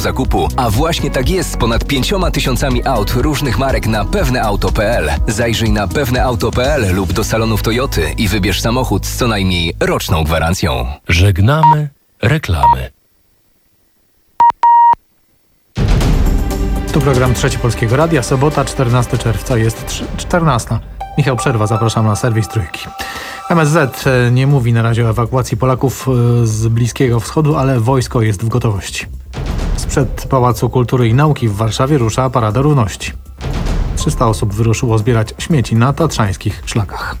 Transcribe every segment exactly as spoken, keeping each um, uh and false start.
zakupu. A właśnie tak jest z ponad pięcioma tysiącami aut różnych marek na pewneauto kropka pe el. Zajrzyj na pewneauto kropka pe el lub do salonów Toyoty i wybierz samochód z co najmniej roczną gwarancją. Żegnamy reklamy. Tu program Trzeci Polskiego Radia, sobota, czternastego czerwca, jest czternasta. Michał Przerwa, zapraszam na serwis Trójki. M S Z nie mówi na razie o ewakuacji Polaków z Bliskiego Wschodu, ale wojsko jest w gotowości. Sprzed Pałacu Kultury i Nauki w Warszawie rusza Parada Równości. trzysta osób wyruszyło zbierać śmieci na tatrzańskich szlakach.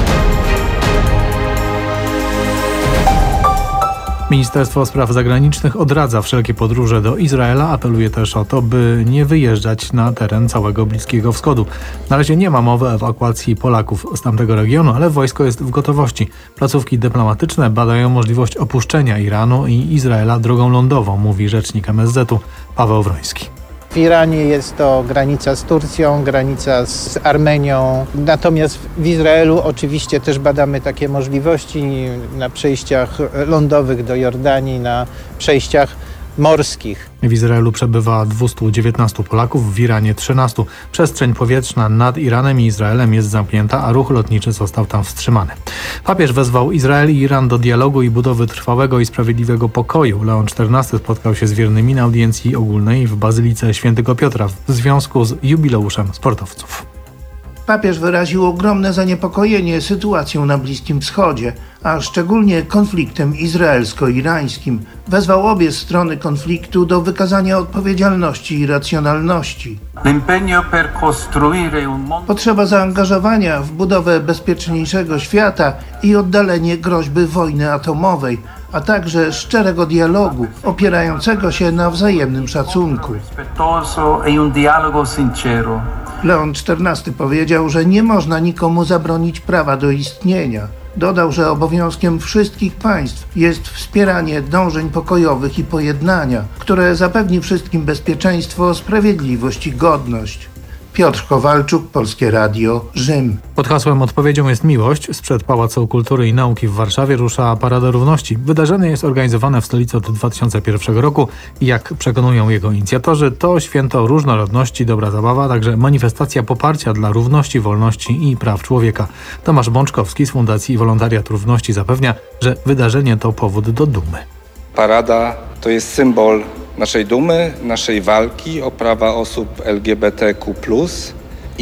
Ministerstwo Spraw Zagranicznych odradza wszelkie podróże do Izraela, apeluje też o to, by nie wyjeżdżać na teren całego Bliskiego Wschodu. Na razie nie ma mowy o ewakuacji Polaków z tamtego regionu, ale wojsko jest w gotowości. Placówki dyplomatyczne badają możliwość opuszczenia Iranu i Izraela drogą lądową, mówi rzecznik M S Z-u Paweł Wroński. W Iranie jest to granica z Turcją, granica z Armenią. Natomiast w Izraelu oczywiście też badamy takie możliwości na przejściach lądowych do Jordanii, na przejściach morskich. W Izraelu przebywa dwieście dziewiętnastu Polaków, w Iranie trzynastu. Przestrzeń powietrzna nad Iranem i Izraelem jest zamknięta, a ruch lotniczy został tam wstrzymany. Papież wezwał Izrael i Iran do dialogu i budowy trwałego i sprawiedliwego pokoju. Leon czternasty spotkał się z wiernymi na audiencji ogólnej w Bazylice Świętego Piotra w związku z jubileuszem sportowców. Papież wyraził ogromne zaniepokojenie sytuacją na Bliskim Wschodzie, a szczególnie konfliktem izraelsko-irańskim. Wezwał obie strony konfliktu do wykazania odpowiedzialności i racjonalności. Potrzeba zaangażowania w budowę bezpieczniejszego świata i oddalenie groźby wojny atomowej, a także szczerego dialogu opierającego się na wzajemnym szacunku. Leon czternasty powiedział, że nie można nikomu zabronić prawa do istnienia. Dodał, że obowiązkiem wszystkich państw jest wspieranie dążeń pokojowych i pojednania, które zapewni wszystkim bezpieczeństwo, sprawiedliwość i godność. Piotr Kowalczuk, Polskie Radio, Rzym. Pod hasłem Odpowiedzią jest miłość sprzed Pałacu Kultury i Nauki w Warszawie rusza Parada Równości. Wydarzenie jest organizowane w stolicy od dwa tysiące pierwszego roku i jak przekonują jego inicjatorzy, to święto różnorodności, dobra zabawa, także manifestacja poparcia dla równości, wolności i praw człowieka. Tomasz Bączkowski z Fundacji Wolontariat Równości zapewnia, że wydarzenie to powód do dumy. Parada to jest symbol naszej dumy, naszej walki o prawa osób L G B T Q plus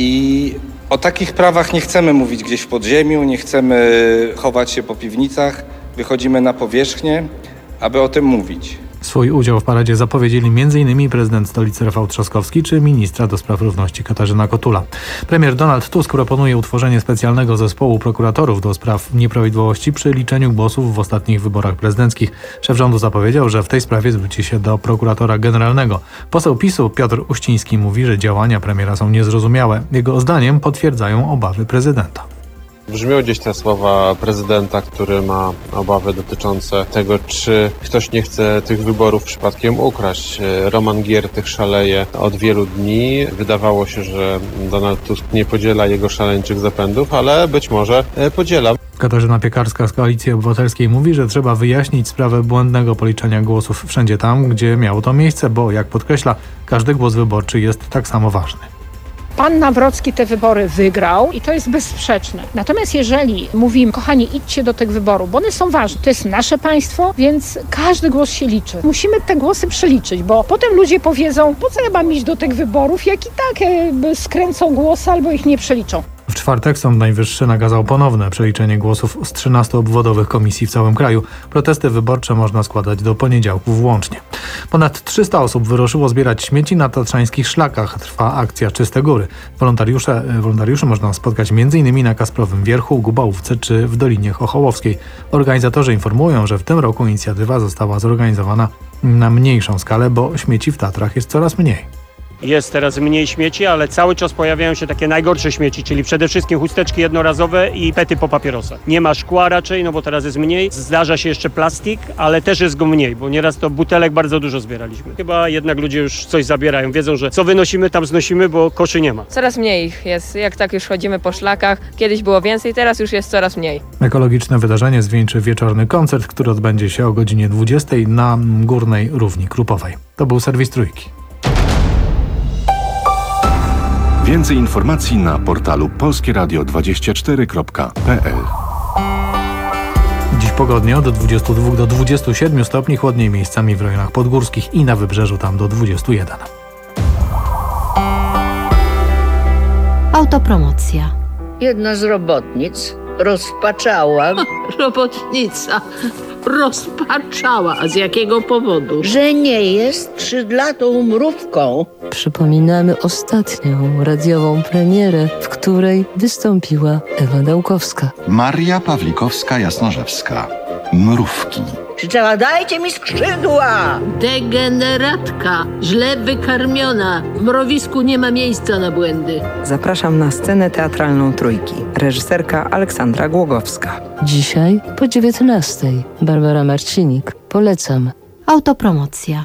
i o takich prawach nie chcemy mówić gdzieś w podziemiu, nie chcemy chować się po piwnicach, wychodzimy na powierzchnię, aby o tym mówić. Swój udział w paradzie zapowiedzieli m in prezydent stolicy Rafał Trzaskowski czy ministra do spraw równości Katarzyna Kotula. Premier Donald Tusk proponuje utworzenie specjalnego zespołu prokuratorów do spraw nieprawidłowości przy liczeniu głosów w ostatnich wyborach prezydenckich. Szef rządu zapowiedział, że w tej sprawie zwróci się do prokuratora generalnego. Poseł PiSu Piotr Uściński mówi, że działania premiera są niezrozumiałe. Jego zdaniem potwierdzają obawy prezydenta. Brzmią gdzieś te słowa prezydenta, który ma obawy dotyczące tego, czy ktoś nie chce tych wyborów przypadkiem ukraść. Roman Giertych szaleje od wielu dni. Wydawało się, że Donald Tusk nie podziela jego szaleńczych zapędów, ale być może podziela. Katarzyna Piekarska z Koalicji Obywatelskiej mówi, że trzeba wyjaśnić sprawę błędnego policzenia głosów wszędzie tam, gdzie miało to miejsce, bo jak podkreśla, każdy głos wyborczy jest tak samo ważny. Pan Nawrocki te wybory wygrał i to jest bezsprzeczne. Natomiast jeżeli mówimy, kochani, idźcie do tych wyborów, bo one są ważne, to jest nasze państwo, więc każdy głos się liczy. Musimy te głosy przeliczyć, bo potem ludzie powiedzą, po co ja mam iść do tych wyborów, jak i tak e, skręcą głosy albo ich nie przeliczą. W czwartek Sąd Najwyższy nakazał ponowne przeliczenie głosów z trzynastu obwodowych komisji w całym kraju. Protesty wyborcze można składać do poniedziałku włącznie. Ponad trzysta osób wyruszyło zbierać śmieci na tatrzańskich szlakach. Trwa akcja Czyste Góry. Wolontariusze, wolontariuszy można spotkać m in na Kasprowym Wierchu, Gubałówce czy w Dolinie Chochołowskiej. Organizatorzy informują, że w tym roku inicjatywa została zorganizowana na mniejszą skalę, bo śmieci w Tatrach jest coraz mniej. Jest teraz mniej śmieci, ale cały czas pojawiają się takie najgorsze śmieci, czyli przede wszystkim chusteczki jednorazowe i pety po papierosach. Nie ma szkła raczej, no bo teraz jest mniej. Zdarza się jeszcze plastik, ale też jest go mniej, bo nieraz to butelek bardzo dużo zbieraliśmy. Chyba jednak ludzie już coś zabierają. Wiedzą, że co wynosimy, tam znosimy, bo koszy nie ma. Coraz mniej ich jest, jak tak już chodzimy po szlakach. Kiedyś było więcej, teraz już jest coraz mniej. Ekologiczne wydarzenie zwieńczy wieczorny koncert, który odbędzie się o godzinie dwudziestej na Górnej Równi Krupowej. To był serwis Trójki. Więcej informacji na portalu polskie radio dwadzieścia cztery kropka p l. Dziś pogodnie od dwudziestu dwóch do dwudziestu siedmiu stopni, chłodniej miejscami w rejonach podgórskich i na wybrzeżu tam do dwudziestu jeden. Autopromocja. Jedna z robotnic rozpaczała. Robotnica rozpaczała. A z jakiego powodu? Że nie jest skrzydlatą mrówką. Przypominamy ostatnią radiową premierę, w której wystąpiła Ewa Dałkowska. Maria Pawlikowska-Jasnorzewska. Mrówki. Krzyczała: dajcie mi skrzydła! Degeneratka, źle wykarmiona. W mrowisku nie ma miejsca na błędy. Zapraszam na scenę teatralną Trójki. Reżyserka Aleksandra Głogowska. Dzisiaj po dziewiętnastej. Barbara Marcinik. Polecam. Autopromocja.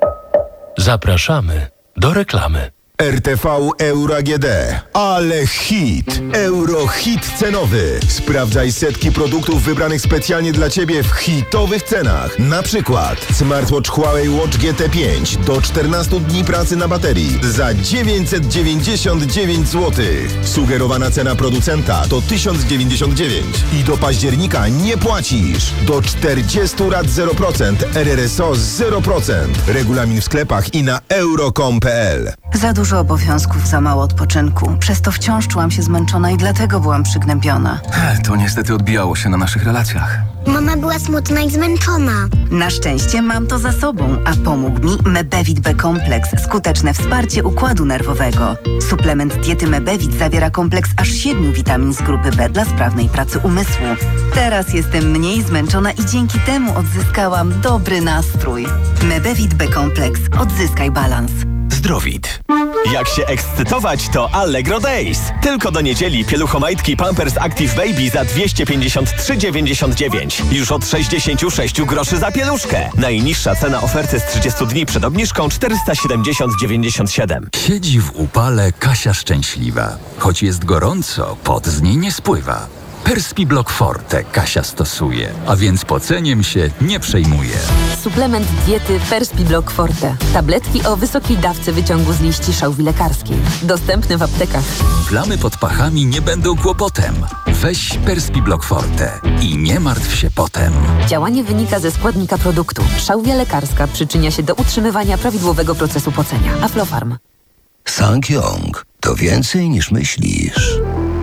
Zapraszamy do reklamy. R T V Euro A G D. Ale hit! Eurohit cenowy. Sprawdzaj setki produktów wybranych specjalnie dla Ciebie w hitowych cenach. Na przykład smartwatch Huawei Watch G T pięć do czternastu dni pracy na baterii za dziewięćset dziewięćdziesiąt dziewięć złotych. Sugerowana cena producenta to tysiąc dziewięćdziesiąt dziewięć. I do października nie płacisz. Do czterdziestu rat zero procent, R R S O zero procent. Regulamin w sklepach i na euro kropka com kropka p l. Za dużo obowiązków, za mało odpoczynku. Przez to wciąż czułam się zmęczona i dlatego byłam przygnębiona. To niestety odbijało się na naszych relacjach. Mama była smutna i zmęczona. Na szczęście mam to za sobą, a pomógł mi Mebevit B Kompleks. Skuteczne wsparcie układu nerwowego. Suplement diety Mebevit zawiera kompleks aż siedmiu witamin z grupy B dla sprawnej pracy umysłu. Teraz jestem mniej zmęczona i dzięki temu odzyskałam dobry nastrój. Mebevit B Kompleks. Odzyskaj balans. Zdrowit. Jak się ekscytować, to Allegro Days. Tylko do niedzieli pieluchomajtki Pampers Active Baby za dwieście pięćdziesiąt trzy dziewięćdziesiąt dziewięć. Już od sześćdziesiąt sześć groszy za pieluszkę. Najniższa cena oferty z trzydziestu dni przed obniżką czterysta siedemdziesiąt dziewięćdziesiąt siedem. Siedzi w upale Kasia szczęśliwa. Choć jest gorąco, pot z niej nie spływa. Perspiblock Forte Kasia stosuje, a więc poceniem się nie przejmuje. Suplement diety Perspiblock Forte. Tabletki o wysokiej dawce wyciągu z liści szałwi lekarskiej. Dostępny w aptekach. Plamy pod pachami nie będą kłopotem. Weź Perspiblock Forte i nie martw się potem. Działanie wynika ze składnika produktu. Szałwia lekarska przyczynia się do utrzymywania prawidłowego procesu pocenia. Aflofarm. SsangYong to więcej niż myślisz.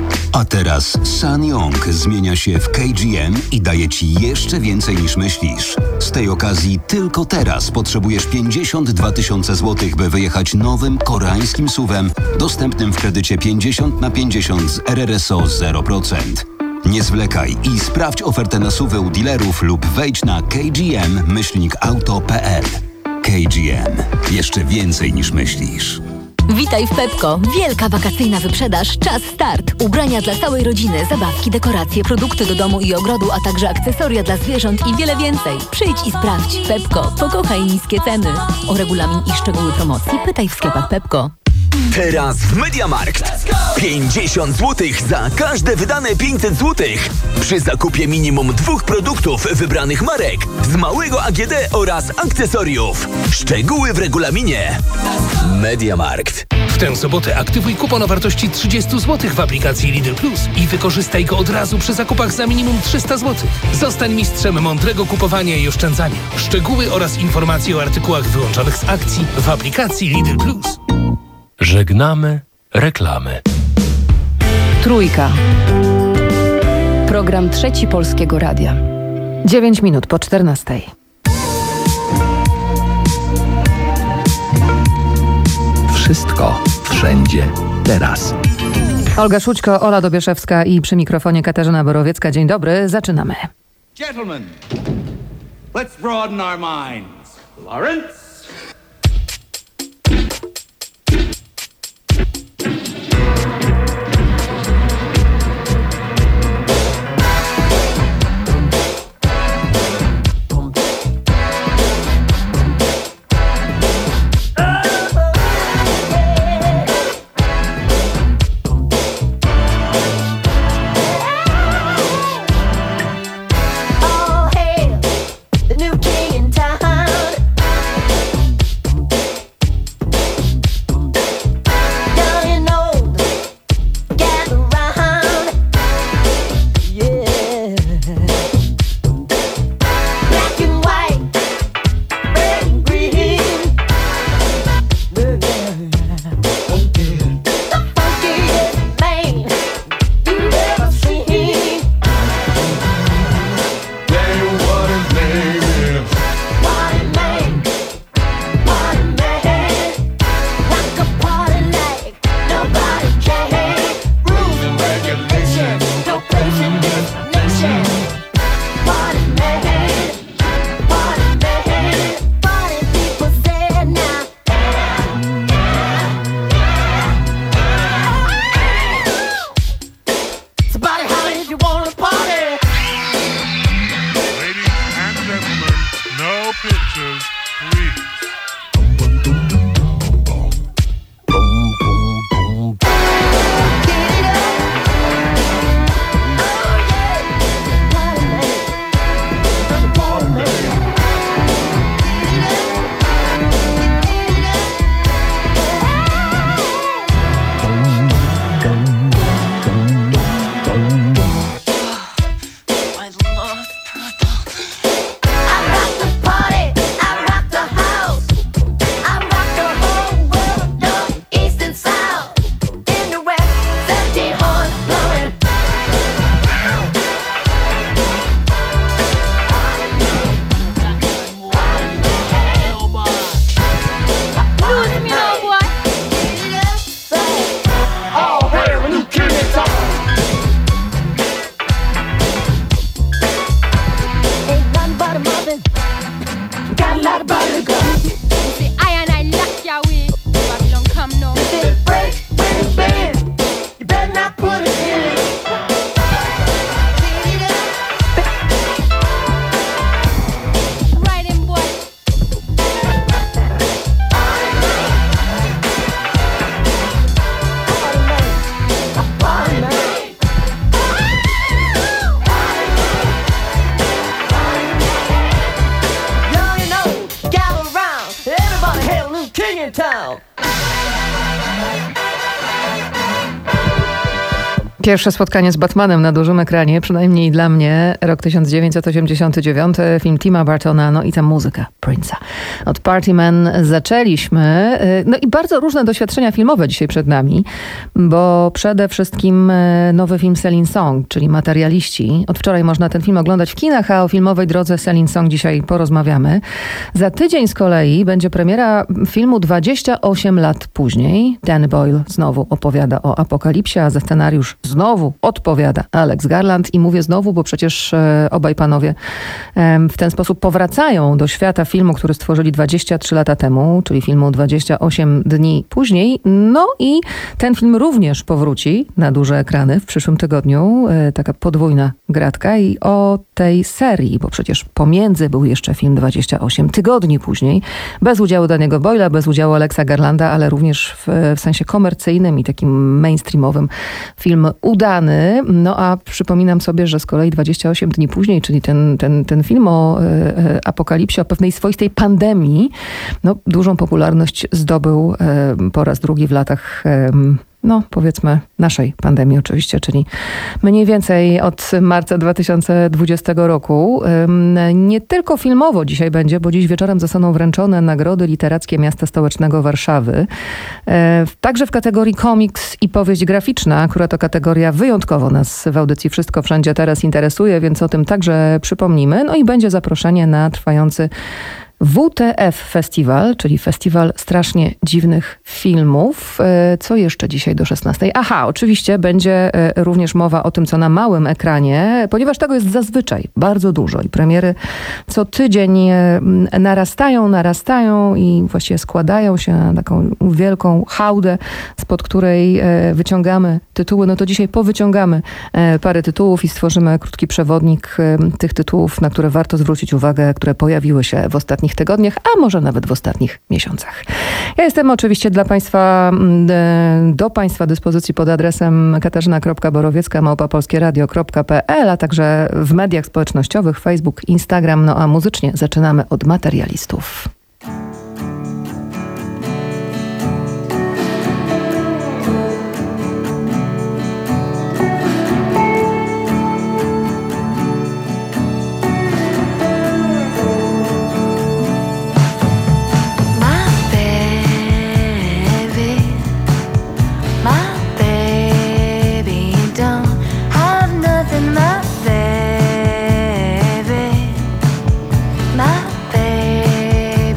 A teraz SsangYong zmienia się w K G M i daje Ci jeszcze więcej niż myślisz. Z tej okazji tylko teraz potrzebujesz pięćdziesiąt dwa tysiące złotych, by wyjechać nowym koreańskim suwem dostępnym w kredycie pięćdziesiąt na pięćdziesiąt z R R S O zero procent. Nie zwlekaj i sprawdź ofertę na suwę u dealerów lub wejdź na kgm myślnik auto kropka p l. K G M. Jeszcze więcej niż myślisz. Witaj w Pepko. Wielka wakacyjna wyprzedaż. Czas start. Ubrania dla całej rodziny, zabawki, dekoracje, produkty do domu i ogrodu, a także akcesoria dla zwierząt i wiele więcej. Przyjdź i sprawdź. Pepko. Pokochaj niskie ceny. O regulamin i szczegóły promocji pytaj w sklepach Pepko. Teraz w MediaMarkt. pięćdziesiąt złotych za każde wydane pięćset złotych. Przy zakupie minimum dwóch produktów wybranych marek z małego A G D oraz akcesoriów. Szczegóły w regulaminie. MediaMarkt. W tę sobotę aktywuj kupon o wartości trzydzieści złotych w aplikacji Lidl Plus i wykorzystaj go od razu przy zakupach za minimum trzysta złotych. Zostań mistrzem mądrego kupowania i oszczędzania. Szczegóły oraz informacje o artykułach wyłączonych z akcji w aplikacji Lidl Plus. Żegnamy reklamy. Trójka. Program Trzeci Polskiego Radia. Dziewięć minut po czternastej. Wszystko, wszędzie, teraz. Olga Szućko, Ola Dobieszewska i przy mikrofonie Katarzyna Borowiecka. Dzień dobry, zaczynamy. Gentlemen, let's broaden our minds. Lawrence. I'm king in town. Pierwsze spotkanie z Batmanem na dużym ekranie, przynajmniej dla mnie, rok tysiąc dziewięćset osiemdziesiąty dziewiąty, film Tima Burtona, no i ta muzyka Prince'a. Od Party Man zaczęliśmy, no i bardzo różne doświadczenia filmowe dzisiaj przed nami, bo przede wszystkim nowy film Celine Song, czyli Materialiści. Od wczoraj można ten film oglądać w kinach, a o filmowej drodze Celine Song dzisiaj porozmawiamy. Za tydzień z kolei będzie premiera filmu dwadzieścia osiem lat później. Danny Boyle znowu opowiada o apokalipsie, a za scenariusz znowu odpowiada Alex Garland i mówię znowu, bo przecież e, obaj panowie e, w ten sposób powracają do świata filmu, który stworzyli dwadzieścia trzy lata temu, czyli filmu dwadzieścia osiem dni później. No i ten film również powróci na duże ekrany w przyszłym tygodniu. E, taka podwójna gratka i o tej serii, bo przecież pomiędzy był jeszcze film dwadzieścia osiem tygodni później, bez udziału Danny'ego Boyla, bez udziału Alexa Garlanda, ale również w, w sensie komercyjnym i takim mainstreamowym film udany. No a przypominam sobie, że z kolei dwadzieścia osiem dni później, czyli ten, ten, ten film o e, apokalipsie, o pewnej swoistej pandemii, no dużą popularność zdobył e, po raz drugi w latach e, no powiedzmy naszej pandemii oczywiście, czyli mniej więcej od marca dwa tysiące dwudziestego roku. Nie tylko filmowo dzisiaj będzie, bo dziś wieczorem zostaną wręczone nagrody literackie Miasta Stołecznego Warszawy. Także w kategorii komiks i powieść graficzna, która to kategoria wyjątkowo nas w audycji Wszystko Wszędzie Teraz interesuje, więc o tym także przypomnimy. No i będzie zaproszenie na trwający W T F Festiwal, czyli Festiwal Strasznie Dziwnych Filmów. Co jeszcze dzisiaj do szesnastej? Aha, oczywiście będzie również mowa o tym, co na małym ekranie, ponieważ tego jest zazwyczaj bardzo dużo i premiery co tydzień narastają, narastają i właściwie składają się na taką wielką hałdę, spod której wyciągamy tytuły. No to dzisiaj powyciągamy parę tytułów i stworzymy krótki przewodnik tych tytułów, na które warto zwrócić uwagę, które pojawiły się w ostatnich tygodniach, a może nawet w ostatnich miesiącach. Ja jestem oczywiście dla Państwa, do Państwa dyspozycji pod adresem katarzyna kropka borowiecka małpa polskie radio kropka p l, a także w mediach społecznościowych, Facebook, Instagram. No a muzycznie zaczynamy od Materialistów. My baby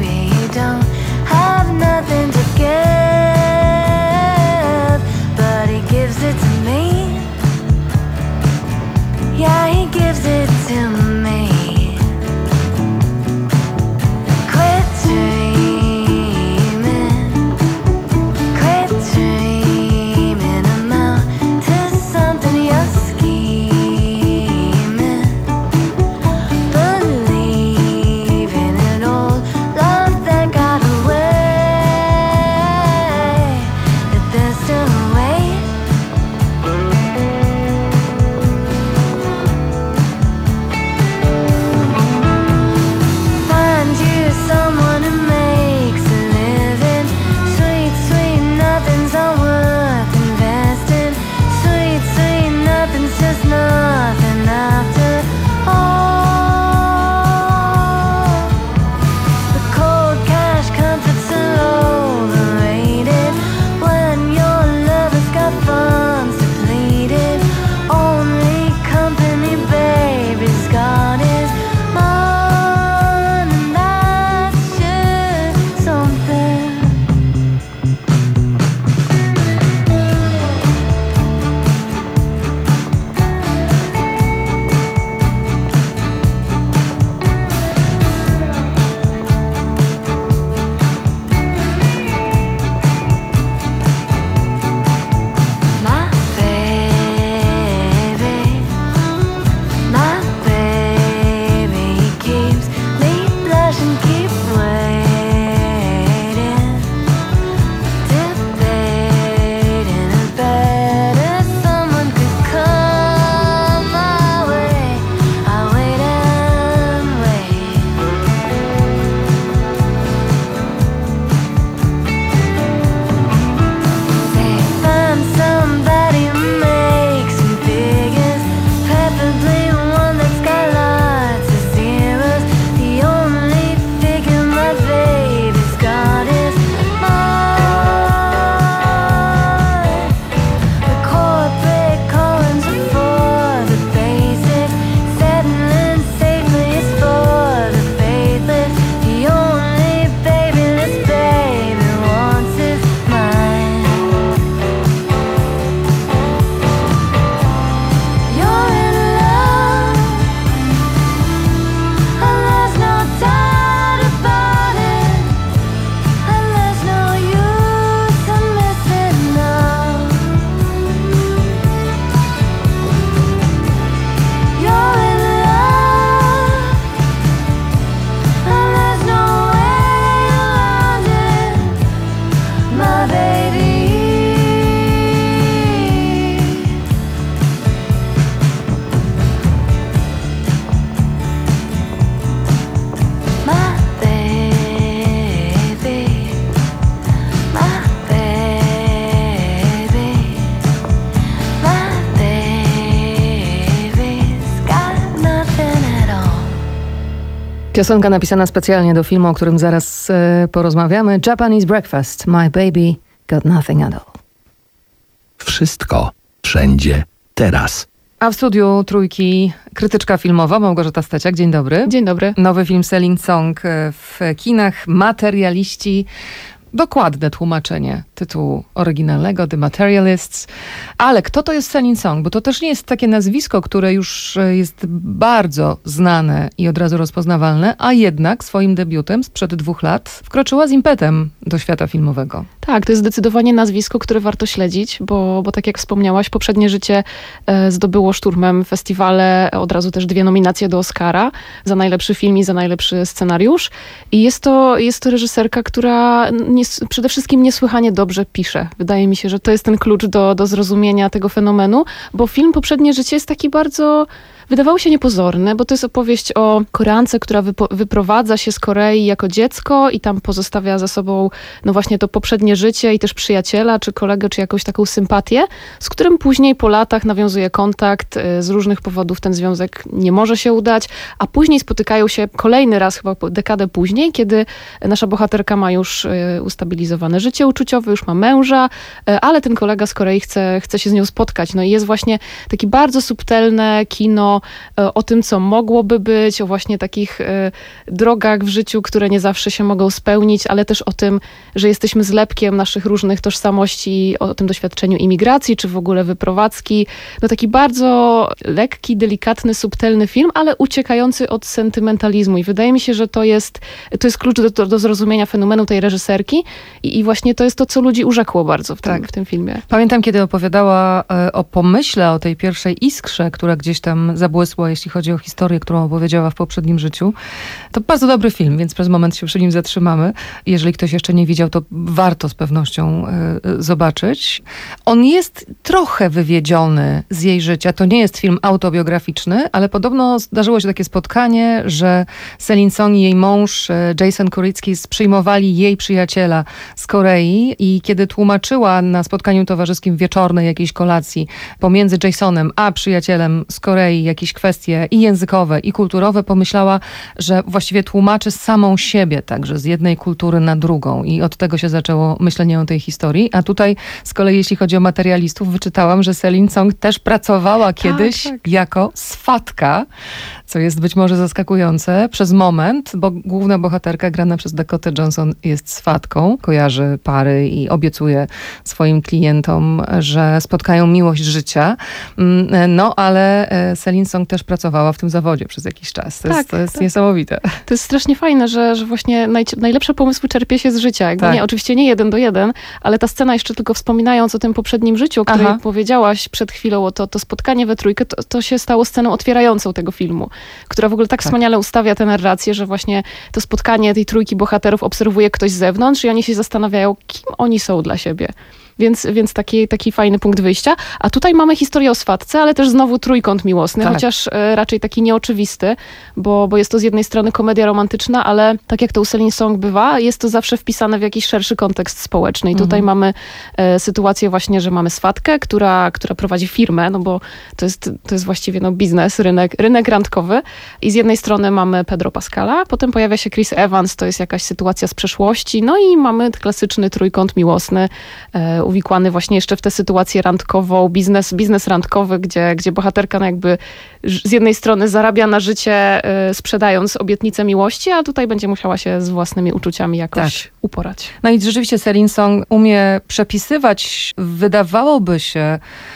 Piosenka napisana specjalnie do filmu, o którym zaraz e, porozmawiamy. Japanese Breakfast, My Baby Got Nothing at All. Wszystko, wszędzie, teraz. A w studiu Trójki krytyczka filmowa Małgorzata Steciak. Dzień dobry. Dzień dobry. Nowy film Selling Song w kinach. Materialiści. Dokładne tłumaczenie tytułu oryginalnego, The Materialists. Ale kto to jest Selling Song? Bo to też nie jest takie nazwisko, które już jest bardzo znane i od razu rozpoznawalne, a jednak swoim debiutem sprzed dwóch lat wkroczyła z impetem do świata filmowego. Tak, to jest zdecydowanie nazwisko, które warto śledzić, bo, bo tak jak wspomniałaś, poprzednie życie e, zdobyło szturmem festiwale, od razu też dwie nominacje do Oscara za najlepszy film i za najlepszy scenariusz. I jest to, jest to reżyserka, która nie, przede wszystkim niesłychanie dobrze pisze. Wydaje mi się, że to jest ten klucz do, do zrozumienia tego fenomenu, bo film Poprzednie życie jest taki bardzo... Wydawało się niepozorny, bo to jest opowieść o Koreance, która wypo- wyprowadza się z Korei jako dziecko i tam pozostawia za sobą no właśnie to poprzednie życie i też przyjaciela, czy kolegę, czy jakąś taką sympatię, z którym później po latach nawiązuje kontakt. Z różnych powodów ten związek nie może się udać, a później spotykają się kolejny raz, chyba dekadę później, kiedy nasza bohaterka ma już ustabilizowane życie uczuciowe, już ma męża, ale ten kolega z Korei chce, chce się z nią spotkać. No i jest właśnie takie bardzo subtelne kino o tym, co mogłoby być, o właśnie takich y, drogach w życiu, które nie zawsze się mogą spełnić, ale też o tym, że jesteśmy zlepkiem naszych różnych tożsamości, o tym doświadczeniu imigracji, czy w ogóle wyprowadzki. No taki bardzo lekki, delikatny, subtelny film, ale uciekający od sentymentalizmu i wydaje mi się, że to jest, to jest klucz do, do zrozumienia fenomenu tej reżyserki i, i właśnie to jest to, co ludzi urzekło bardzo w tym, tak. w tym filmie. Pamiętam, kiedy opowiadała y, o pomyśle, o tej pierwszej iskrze, która gdzieś tam zabłysła, jeśli chodzi o historię, którą opowiedziała w poprzednim życiu. To bardzo dobry film, więc przez moment się przy nim zatrzymamy. Jeżeli ktoś jeszcze nie widział, to warto z pewnością y, zobaczyć. On jest trochę wywiedziony z jej życia. To nie jest film autobiograficzny, ale podobno zdarzyło się takie spotkanie, że Selin Song i jej mąż Jason Kurycki przyjmowali jej przyjaciela z Korei i kiedy tłumaczyła na spotkaniu towarzyskim wieczornej jakiejś kolacji pomiędzy Jasonem a przyjacielem z Korei jakieś kwestie i językowe, i kulturowe, pomyślała, że właściwie tłumaczy samą siebie także z jednej kultury na drugą i od tego się zaczęło myślenie o tej historii. A tutaj z kolei, jeśli chodzi o materialistów, wyczytałam, że Selin Song też pracowała kiedyś tak, tak. jako swatka, co jest być może zaskakujące przez moment, bo główna bohaterka grana przez Dakotę Johnson jest swatką, kojarzy pary i obiecuje swoim klientom, że spotkają miłość życia. No, ale Selin Song też pracowała w tym zawodzie przez jakiś czas. To tak, jest, to jest tak. niesamowite. To jest strasznie fajne, że, że właśnie naj, najlepsze pomysły czerpie się z życia. Jakby tak. nie, oczywiście nie jeden do jeden, ale ta scena, jeszcze tylko wspominając o tym poprzednim życiu, o której Aha. powiedziałaś przed chwilą, o to, to spotkanie we trójkę, to, to się stało sceną otwierającą tego filmu, która w ogóle tak, tak wspaniale ustawia tę narrację, że właśnie to spotkanie tej trójki bohaterów obserwuje ktoś z zewnątrz i oni się zastanawiają, kim oni są dla siebie. Więc, więc taki, taki fajny punkt wyjścia. A tutaj mamy historię o swatce, ale też znowu trójkąt miłosny, tak. chociaż e, raczej taki nieoczywisty, bo, bo jest to z jednej strony komedia romantyczna, ale tak jak to u Selin Song bywa, jest to zawsze wpisane w jakiś szerszy kontekst społeczny. I tutaj mhm. mamy e, sytuację właśnie, że mamy swatkę, która, która prowadzi firmę, no bo to jest, to jest właściwie no, biznes, rynek, rynek randkowy. I z jednej strony mamy Pedro Pascala, potem pojawia się Chris Evans, to jest jakaś sytuacja z przeszłości, no i mamy klasyczny trójkąt miłosny, e, uwikłany właśnie jeszcze w tę sytuację randkową, biznes, biznes randkowy, gdzie, gdzie bohaterka no jakby z jednej strony zarabia na życie y, sprzedając obietnicę miłości, a tutaj będzie musiała się z własnymi uczuciami jakoś tak. uporać. No i rzeczywiście Selin Song umie przepisywać, wydawałoby się,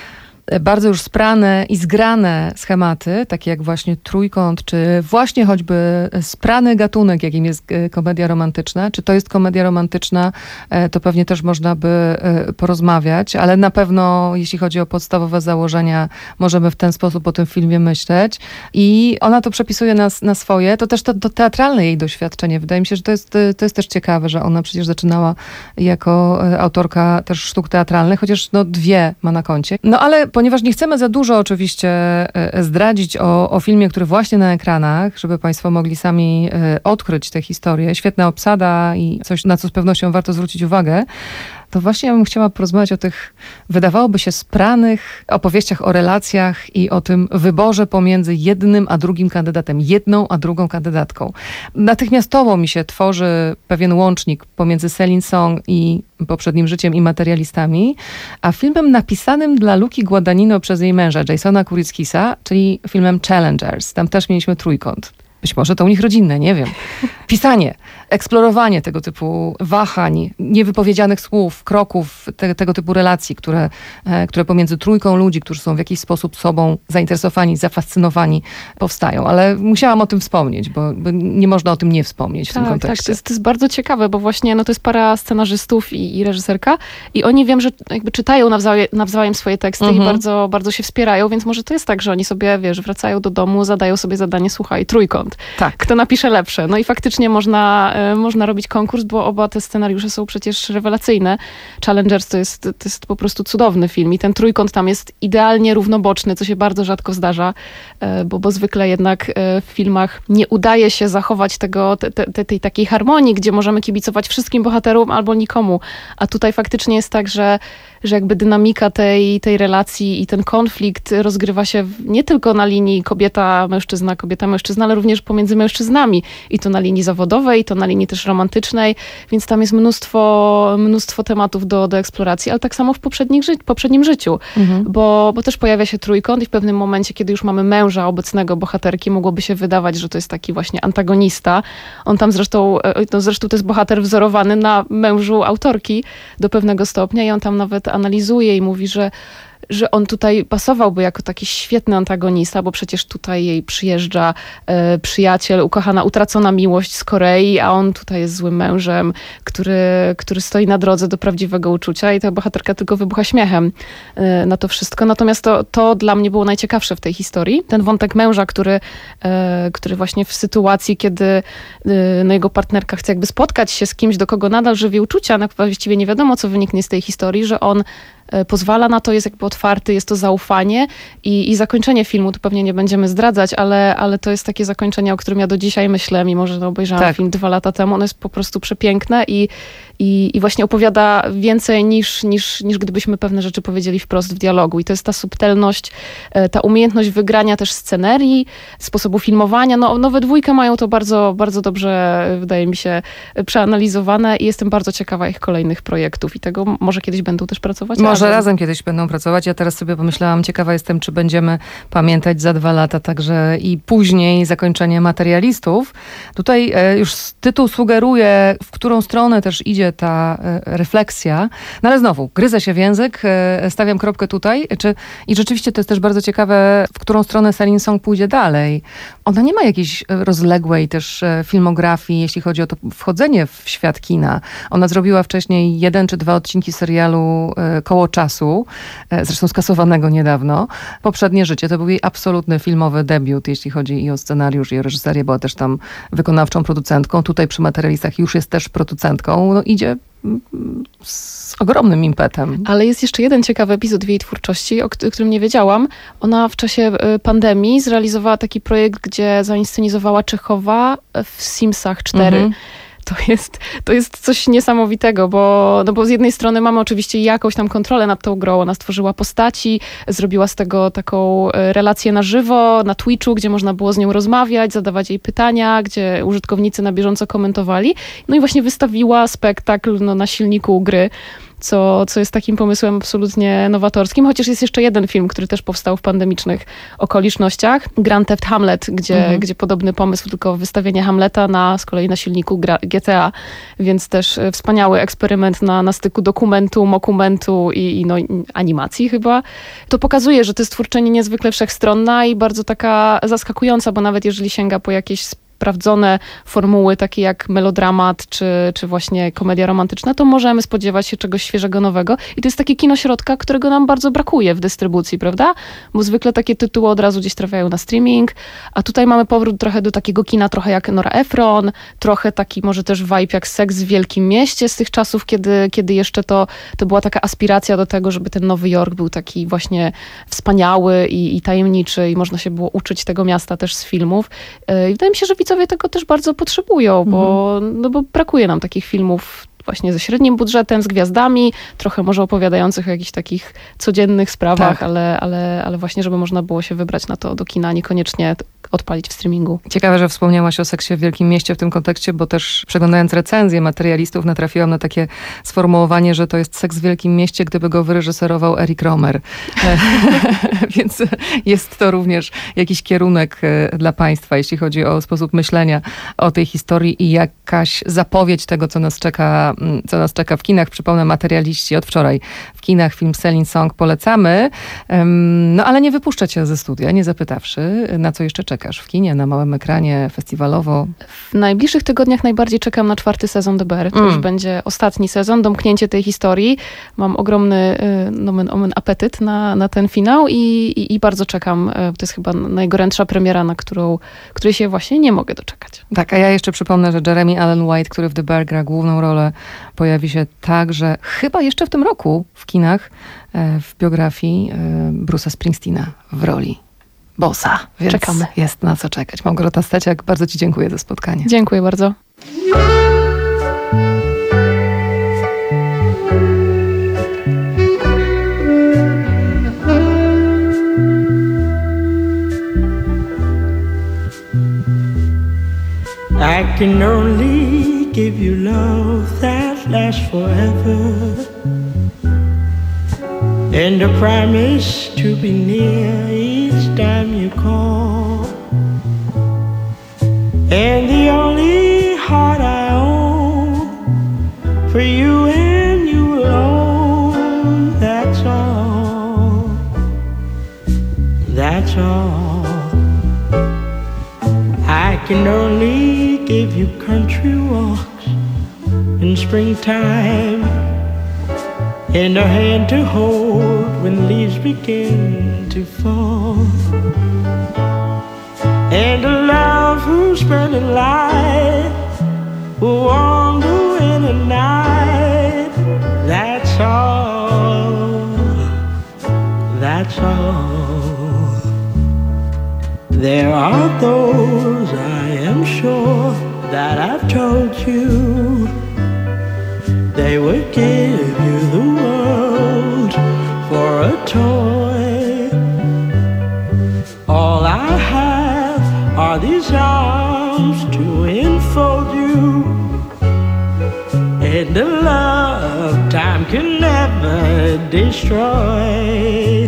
bardzo już sprane i zgrane schematy, takie jak właśnie trójkąt, czy właśnie choćby sprany gatunek, jakim jest komedia romantyczna. Czy to jest komedia romantyczna, to pewnie też można by porozmawiać, ale na pewno, jeśli chodzi o podstawowe założenia, możemy w ten sposób o tym filmie myśleć. I ona to przepisuje na, na swoje. To też to, to teatralne jej doświadczenie. Wydaje mi się, że to jest, to jest też ciekawe, że ona przecież zaczynała jako autorka też sztuk teatralnych, chociaż no dwie ma na koncie. No ale ponieważ nie chcemy za dużo oczywiście zdradzić o, o filmie, który właśnie na ekranach, żeby państwo mogli sami odkryć tę historię. Świetna obsada i coś, na co z pewnością warto zwrócić uwagę. to właśnie ja bym chciała porozmawiać o tych, wydawałoby się, spranych opowieściach o relacjach i o tym wyborze pomiędzy jednym a drugim kandydatem, jedną a drugą kandydatką. Natychmiastowo mi się tworzy pewien łącznik pomiędzy Celine Song i Poprzednim życiem i Materialistami, a filmem napisanym dla Luki Guadagnino przez jej męża, Jasona Kurickisa, czyli filmem Challengers. Tam też mieliśmy trójkąt. Być może to u nich rodzinne, nie wiem. Pisanie, eksplorowanie tego typu wahań, niewypowiedzianych słów, kroków, te, tego typu relacji, które, e, które pomiędzy trójką ludzi, którzy są w jakiś sposób sobą zainteresowani, zafascynowani, powstają. Ale musiałam o tym wspomnieć, bo, bo nie można o tym nie wspomnieć w tak, tym kontekście. Tak, to jest, to jest bardzo ciekawe, bo właśnie no, to jest para scenarzystów i, i reżyserka i oni wiem, że jakby czytają nawzajem, nawzajem swoje teksty Mhm. i bardzo, bardzo się wspierają, więc może to jest tak, że oni sobie, wiesz, wracają do domu, zadają sobie zadanie, słuchaj, trójkąt. Tak. Kto napisze lepsze? No i faktycznie można, e, można robić konkurs, bo oba te scenariusze są przecież rewelacyjne. Challengers to jest, to jest po prostu cudowny film i ten trójkąt tam jest idealnie równoboczny, co się bardzo rzadko zdarza, e, bo, bo zwykle jednak e, w filmach nie udaje się zachować tego, te, te, tej takiej harmonii, gdzie możemy kibicować wszystkim bohaterom albo nikomu. A tutaj faktycznie jest tak, że że jakby dynamika tej, tej relacji i ten konflikt rozgrywa się w, nie tylko na linii kobieta-mężczyzna, kobieta-mężczyzna, ale również pomiędzy mężczyznami. I to na linii zawodowej, to na linii też romantycznej, więc tam jest mnóstwo, mnóstwo tematów do, do eksploracji, ale tak samo w poprzednich ży- poprzednim życiu, mhm. bo, bo też pojawia się trójkąt i w pewnym momencie, kiedy już mamy męża obecnego bohaterki, mogłoby się wydawać, że to jest taki właśnie antagonista. On tam zresztą, no zresztą to jest bohater wzorowany na mężu autorki do pewnego stopnia i on tam nawet analizuje i mówi, że że on tutaj pasowałby jako taki świetny antagonista, bo przecież tutaj jej przyjeżdża e, przyjaciel, ukochana, utracona miłość z Korei, a on tutaj jest złym mężem, który, który stoi na drodze do prawdziwego uczucia i ta bohaterka tylko wybucha śmiechem e, na to wszystko. Natomiast to, to dla mnie było najciekawsze w tej historii. Ten wątek męża, który, e, który właśnie w sytuacji, kiedy e, no jego partnerka chce jakby spotkać się z kimś, do kogo nadal żywi uczucia, no właściwie nie wiadomo, co wyniknie z tej historii, że on pozwala na to, jest jakby otwarty, jest to zaufanie i, i zakończenie filmu, to pewnie nie będziemy zdradzać, ale, ale to jest takie zakończenie, o którym ja do dzisiaj myślę, mimo że no obejrzałam tak. film dwa lata temu. Ono jest po prostu przepiękne i, i, i właśnie opowiada więcej niż, niż, niż gdybyśmy pewne rzeczy powiedzieli wprost w dialogu. I to jest ta subtelność, ta umiejętność wygrania też scenerii, sposobu filmowania. No, no we dwójkę mają to bardzo, bardzo dobrze, wydaje mi się, przeanalizowane i jestem bardzo ciekawa ich kolejnych projektów i tego może kiedyś będą też pracować. Może razem kiedyś będą pracować. Ja teraz sobie pomyślałam, ciekawa jestem, czy będziemy pamiętać za dwa lata także i później zakończenie Materialistów. Tutaj e, już tytuł sugeruje, w którą stronę też idzie ta e, refleksja. No ale znowu, gryzę się w język, e, stawiam kropkę tutaj. Czy, I rzeczywiście to jest też bardzo ciekawe, w którą stronę Celine Song pójdzie dalej. Ona nie ma jakiejś rozległej też e, filmografii, jeśli chodzi o to wchodzenie w świat kina. Ona zrobiła wcześniej jeden czy dwa odcinki serialu e, Koło czasu, zresztą skasowanego niedawno. Poprzednie życie to był jej absolutny filmowy debiut, jeśli chodzi i o scenariusz, i o reżyserię. Była też tam wykonawczą producentką. Tutaj przy Materialistach już jest też producentką. No idzie z ogromnym impetem. Ale jest jeszcze jeden ciekawy epizod w jej twórczości, o którym nie wiedziałam. Ona w czasie pandemii zrealizowała taki projekt, gdzie zainscenizowała Czechowa w Simsach cztery. Mhm. To jest, to jest coś niesamowitego, bo, no bo z jednej strony mamy oczywiście jakąś tam kontrolę nad tą grą. Ona stworzyła postaci, zrobiła z tego taką relację na żywo, na Twitchu, gdzie można było z nią rozmawiać, zadawać jej pytania, gdzie użytkownicy na bieżąco komentowali. No i właśnie wystawiła spektakl no, na silniku gry. Co, co jest takim pomysłem absolutnie nowatorskim, chociaż jest jeszcze jeden film, który też powstał w pandemicznych okolicznościach. Grand Theft Hamlet, gdzie, mhm. gdzie podobny pomysł, tylko wystawienie Hamleta na, z kolei na silniku gra, G T A, więc też wspaniały eksperyment na, na styku dokumentu, mokumentu i, i no, animacji chyba. To pokazuje, że to jest twórczyni niezwykle wszechstronna i bardzo taka zaskakująca, bo nawet jeżeli sięga po jakieś sprawdzone formuły, takie jak melodramat, czy, czy właśnie komedia romantyczna, to możemy spodziewać się czegoś świeżego, nowego. I to jest takie kino środka, którego nam bardzo brakuje w dystrybucji, prawda? Bo zwykle takie tytuły od razu gdzieś trafiają na streaming, a tutaj mamy powrót trochę do takiego kina, trochę jak Nora Ephron, trochę taki może też vibe jak Seks w Wielkim Mieście z tych czasów, kiedy, kiedy jeszcze to, to była taka aspiracja do tego, żeby ten Nowy Jork był taki właśnie wspaniały i, i tajemniczy i można się było uczyć tego miasta też z filmów. I wydaje mi się, że widzowie tego też bardzo potrzebują, bo, mhm. no bo brakuje nam takich filmów właśnie ze średnim budżetem, z gwiazdami, trochę może opowiadających o jakichś takich codziennych sprawach, Tak. ale, ale, ale właśnie, żeby można było się wybrać na to do kina, niekoniecznie odpalić w streamingu. Ciekawe, że wspomniałaś o seksie w Wielkim Mieście w tym kontekście, bo też przeglądając recenzje materialistów natrafiłam na takie sformułowanie, że to jest seks w Wielkim Mieście, gdyby go wyreżyserował Eric Romer. Więc jest to również jakiś kierunek dla państwa, jeśli chodzi o sposób myślenia o tej historii i jakaś zapowiedź tego, co nas czeka, co nas czeka w kinach. Przypomnę, materialiści od wczoraj w kinach, film Selling Song polecamy. No ale nie wypuszczę cię ze studia, nie zapytawszy, na co jeszcze czekasz w kinie, na małym ekranie, festiwalowo. W najbliższych tygodniach najbardziej czekam na czwarty sezon The Bear. To Mm. już będzie ostatni sezon, domknięcie tej historii. Mam ogromny y, nomen omen apetyt na, na ten finał i, i, i bardzo czekam. To jest chyba najgorętsza premiera, na którą, której się właśnie nie mogę doczekać. Tak, a ja jeszcze przypomnę, że Jeremy Allen White, który w The Bear gra główną rolę, pojawi się także chyba jeszcze w tym roku w kinach e, w biografii e, Bruce'a Springsteena w roli bossa. Więc Czekamy. Jest na co czekać. Małgorzata Steciak, bardzo ci dziękuję za spotkanie. Dziękuję bardzo. I can only give you love that lasts forever, and a promise to be near each time you call. And the only heart I own for you and you alone, that's all, that's all. I can only give you country walks in springtime, and a hand to hold when leaves begin to fall, and a love who's burning light will warm the winter night. That's all, that's all. There are those, I am sure, that I've told you they would give you the world for a toy. All I have are these arms to enfold you, and the love time can never destroy.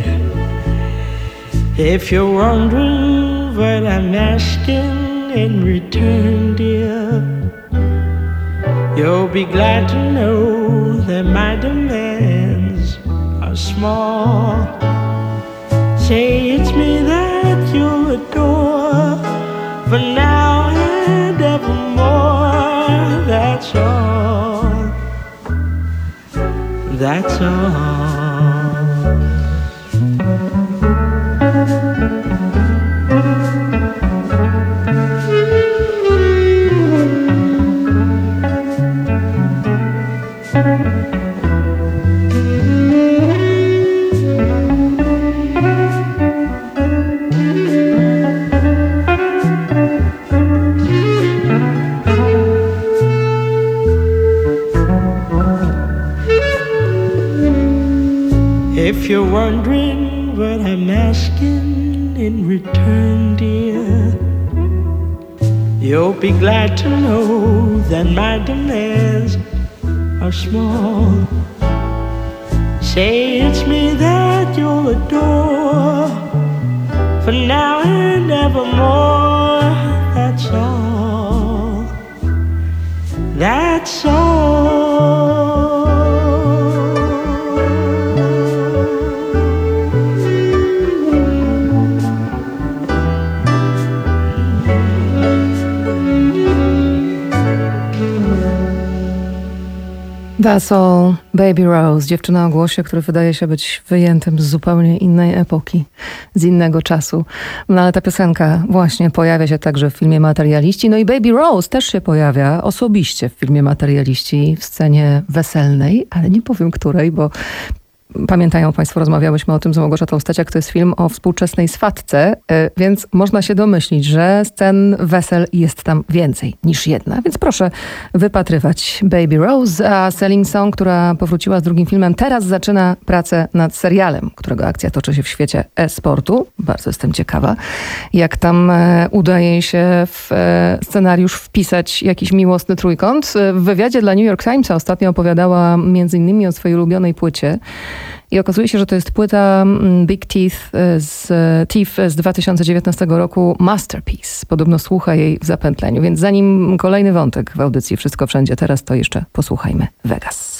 If you're wondering what I'm asking in return, dear, you'll be glad to know that my demands are small. Say it's me that you'll adore for now and evermore. That's all, that's all. If you're wondering what I'm asking in return, dear, you'll be glad to know that my demands are small. Say it's me that you'll adore for now and evermore. That's all, that's all. That's all, Baby Rose, dziewczyna o głosie, który wydaje się być wyjętym z zupełnie innej epoki, z innego czasu. No ale ta piosenka właśnie pojawia się także w filmie Materialiści. No i Baby Rose też się pojawia osobiście w filmie Materialiści w scenie weselnej, ale nie powiem której, bo pamiętają Państwo, rozmawiałyśmy o tym z Małgorzatą Steciak, to jest film o współczesnej swatce, więc można się domyślić, że scen wesel jest tam więcej niż jedna. Więc proszę wypatrywać Baby Rose, a Selling Song, która powróciła z drugim filmem, teraz zaczyna pracę nad serialem, którego akcja toczy się w świecie e-sportu. Bardzo jestem ciekawa, jak tam udaje jej się w scenariusz wpisać jakiś miłosny trójkąt. W wywiadzie dla New York Timesa ostatnio opowiadała między innymi o swojej ulubionej płycie. I okazuje się, że to jest płyta Big Teeth z, Thief z dwa tysiące dziewiętnastego roku, Masterpiece. Podobno słucha jej w zapętleniu. Więc zanim kolejny wątek w audycji Wszystko Wszędzie Teraz, to jeszcze posłuchajmy Vegas.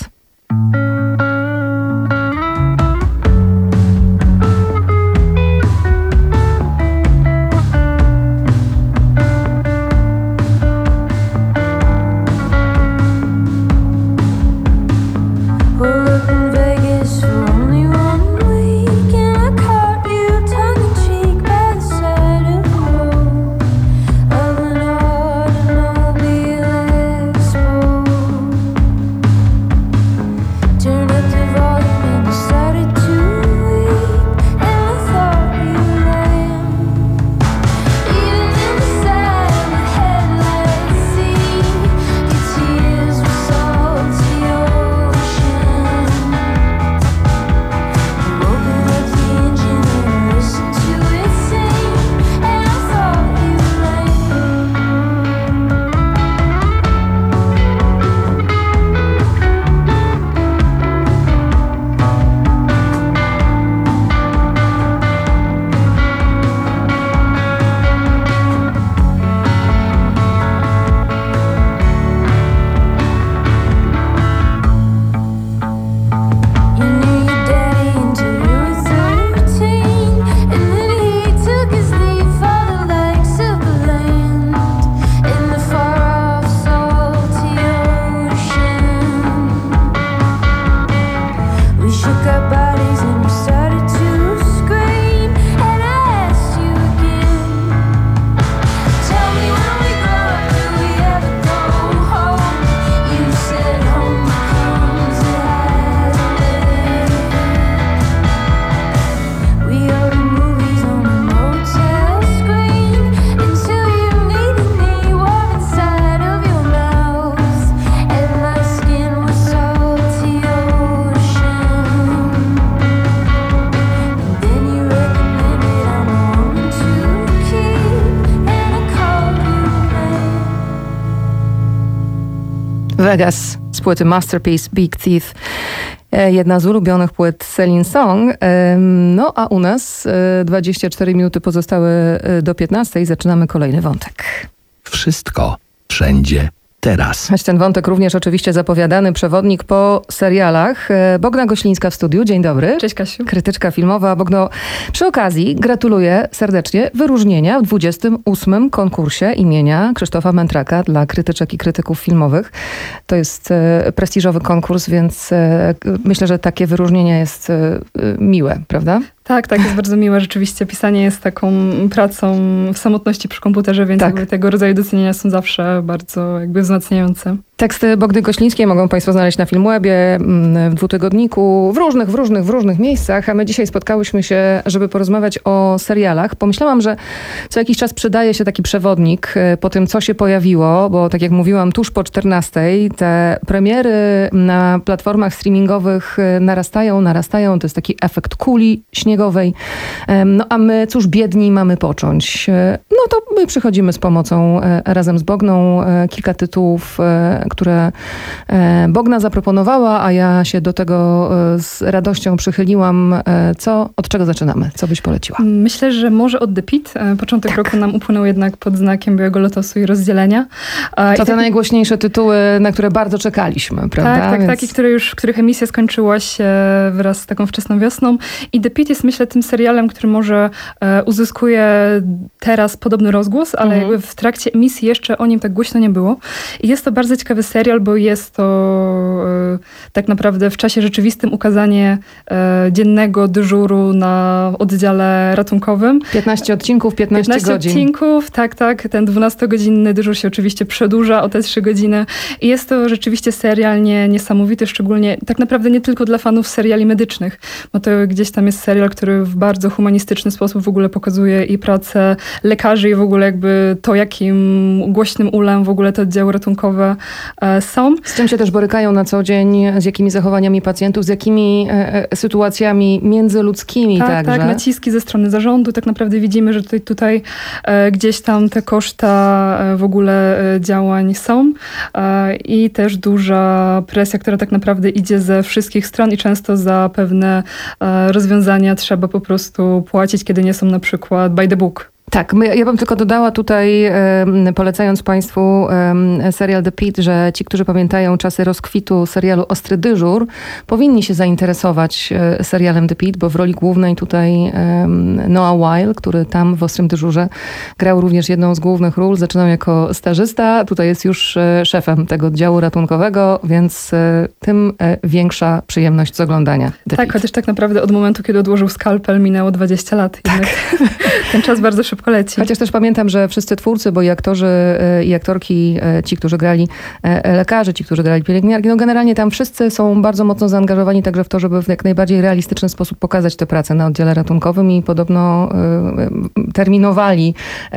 Vegas z płyty Masterpiece Big Teeth. Jedna z ulubionych płyt Selling Song. No a u nas dwadzieścia cztery minuty pozostałe do piętnastej. Zaczynamy kolejny wątek. Wszystko, wszędzie, teraz. Choć ten wątek również oczywiście zapowiadany, przewodnik po serialach. Bogna Goślińska w studiu. Dzień dobry. Cześć Kasiu. Krytyczka filmowa. Bogno, przy okazji gratuluję serdecznie wyróżnienia w dwudziestym ósmym konkursie imienia Krzysztofa Mętraka dla krytyczek i krytyków filmowych. To jest e, prestiżowy konkurs, więc e, myślę, że takie wyróżnienie jest e, miłe, prawda? Tak, tak, jest bardzo miłe. Rzeczywiście pisanie jest taką pracą w samotności przy komputerze, więc tak. jakby tego rodzaju docenienia są zawsze bardzo jakby wzmacniające. Teksty Bogdy Goślińskiej mogą Państwo znaleźć na Filmwebie, w dwutygodniku, w różnych, w różnych, w różnych miejscach, a my dzisiaj spotkałyśmy się, żeby porozmawiać o serialach. Pomyślałam, że co jakiś czas przydaje się taki przewodnik po tym, co się pojawiło, bo tak jak mówiłam, tuż po czternastej te premiery na platformach streamingowych narastają, narastają. To jest taki efekt kuli śniegowej. No a my, cóż, biedni mamy począć. No to my przychodzimy z pomocą razem z Bogną. Kilka tytułów, które Bogna zaproponowała, a ja się do tego z radością przychyliłam. Co, od czego zaczynamy? Co byś poleciła? Myślę, że może od The Pit. Początek tak. roku nam upłynął jednak pod znakiem Białego Lotosu i Rozdzielenia. To I te tak... najgłośniejsze tytuły, na które bardzo czekaliśmy, prawda? Tak, tak, Więc... tak. I które już, których emisja skończyła się wraz z taką wczesną wiosną. I The Pit jest, myślę, tym serialem, który może uzyskuje teraz podobny rozgłos, ale mhm. jakby w trakcie emisji jeszcze o nim tak głośno nie było. I jest to bardzo ciekawy ciekawy serial, bo jest to e, tak naprawdę w czasie rzeczywistym ukazanie e, dziennego dyżuru na oddziale ratunkowym. piętnaście odcinków, piętnaście, piętnaście godzin. odcinków, tak, tak. Ten dwunastogodzinny dyżur się oczywiście przedłuża o te trzy godziny. I jest to rzeczywiście serial nie, niesamowity, szczególnie tak naprawdę nie tylko dla fanów seriali medycznych, bo to gdzieś tam jest serial, który w bardzo humanistyczny sposób w ogóle pokazuje i pracę lekarzy i w ogóle jakby to, jakim głośnym ulem w ogóle te oddziały ratunkowe e, są. Z czym się też borykają na co dzień, z jakimi zachowaniami pacjentów, z jakimi e, sytuacjami międzyludzkimi tak, także. Tak, naciski ze strony zarządu. Tak naprawdę widzimy, że tutaj, tutaj e, gdzieś tam te koszta e, w ogóle e, działań są e, i też duża presja, która tak naprawdę idzie ze wszystkich stron i często za pewne e, rozwiązania trzeba po prostu płacić, kiedy nie są na przykład by the book. Tak, my, ja bym tylko dodała tutaj, e, polecając Państwu e, serial The Pitt, że ci, którzy pamiętają czasy rozkwitu serialu Ostry Dyżur, powinni się zainteresować e, serialem The Pitt, bo w roli głównej tutaj e, Noah Wyle, który tam w Ostrym Dyżurze grał również jedną z głównych ról, zaczynał jako stażysta, tutaj jest już e, szefem tego oddziału ratunkowego, więc e, tym e, większa przyjemność z oglądania The Tak, Pitt. chociaż tak naprawdę od momentu, kiedy odłożył skalpel, minęło dwadzieścia lat. Tak. Jednak ten czas bardzo szybko leci. Chociaż też pamiętam, że wszyscy twórcy, bo i aktorzy, i aktorki, ci, którzy grali lekarzy, ci, którzy grali pielęgniarki, no generalnie tam wszyscy są bardzo mocno zaangażowani także w to, żeby w jak najbardziej realistyczny sposób pokazać tę pracę na oddziale ratunkowym i podobno terminowali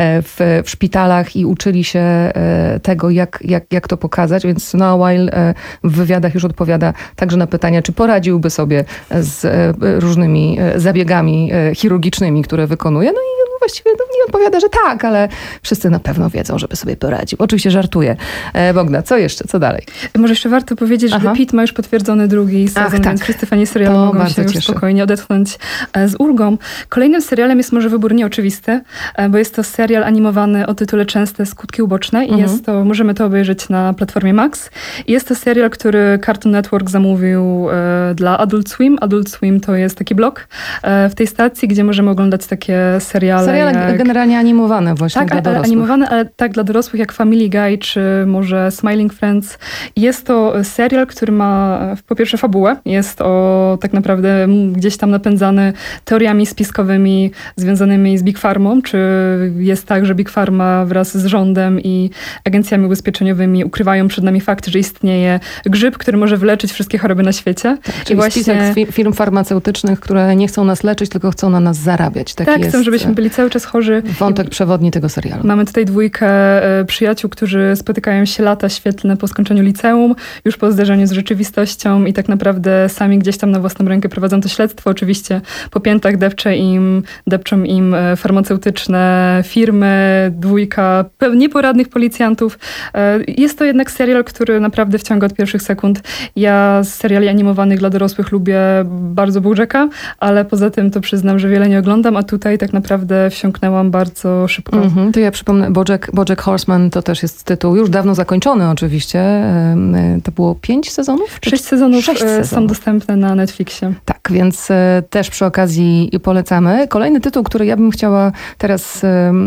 w, w szpitalach i uczyli się tego, jak, jak, jak to pokazać, więc Noah Wyle w wywiadach już odpowiada także na pytania, czy poradziłby sobie z różnymi zabiegami chirurgicznymi, które wykonuje. No i właściwie no, nie odpowiada, że tak, ale wszyscy na pewno wiedzą, żeby sobie poradził. Oczywiście żartuję. E, Bogna, co jeszcze? Co dalej? Może jeszcze warto powiedzieć, Aha. że The Pitt ma już potwierdzony drugi sezon, Ach, tak. więc wszyscy fani serialu to mogą się już cieszy. spokojnie odetchnąć z ulgą. Kolejnym serialem jest może wybór nieoczywisty, bo jest to serial animowany o tytule Częste skutki uboczne i mhm. jest to, możemy to obejrzeć na platformie Max. Jest to serial, który Cartoon Network zamówił e, dla Adult Swim. Adult Swim to jest taki blog e, w tej stacji, gdzie możemy oglądać takie seriale. Seriale jak... generalnie animowane właśnie tak, dla dorosłych. animowane, ale tak dla dorosłych jak Family Guy, czy może Smiling Friends. Jest to serial, który ma po pierwsze fabułę. Jest o tak naprawdę gdzieś tam napędzany teoriami spiskowymi związanymi z Big Pharmą, czy jest tak, że Big Pharma wraz z rządem i agencjami ubezpieczeniowymi ukrywają przed nami fakt, że istnieje grzyb, który może wyleczyć wszystkie choroby na świecie. Tak, czyli I właśnie spisek fi- firm farmaceutycznych, które nie chcą nas leczyć, tylko chcą na nas zarabiać. Taki tak, jest chcą, żebyśmy byli cały czas chorzy. Wątek przewodni tego serialu. Mamy tutaj dwójkę e, przyjaciół, którzy spotykają się lata świetlne po skończeniu liceum, już po zderzeniu z rzeczywistością i tak naprawdę sami gdzieś tam na własną rękę prowadzą to śledztwo. Oczywiście po piętach depcze im, depczą im e, farmaceutyczne firmy, dwójka nieporadnych policjantów. E, jest to jednak serial, który naprawdę wciąga od pierwszych sekund. Ja z seriali animowanych dla dorosłych lubię bardzo Bojacka, ale poza tym to przyznam, że wiele nie oglądam, a tutaj tak naprawdę wsiąknęłam bardzo szybko. Mm-hmm. To ja przypomnę, Bojack, Bojack Horseman to też jest tytuł już dawno zakończony oczywiście. To było pięć sezonów? Sześć sezonów Sześć są sezonów. dostępne na Netflixie. Tak, więc też przy okazji polecamy. Kolejny tytuł, który ja bym chciała teraz,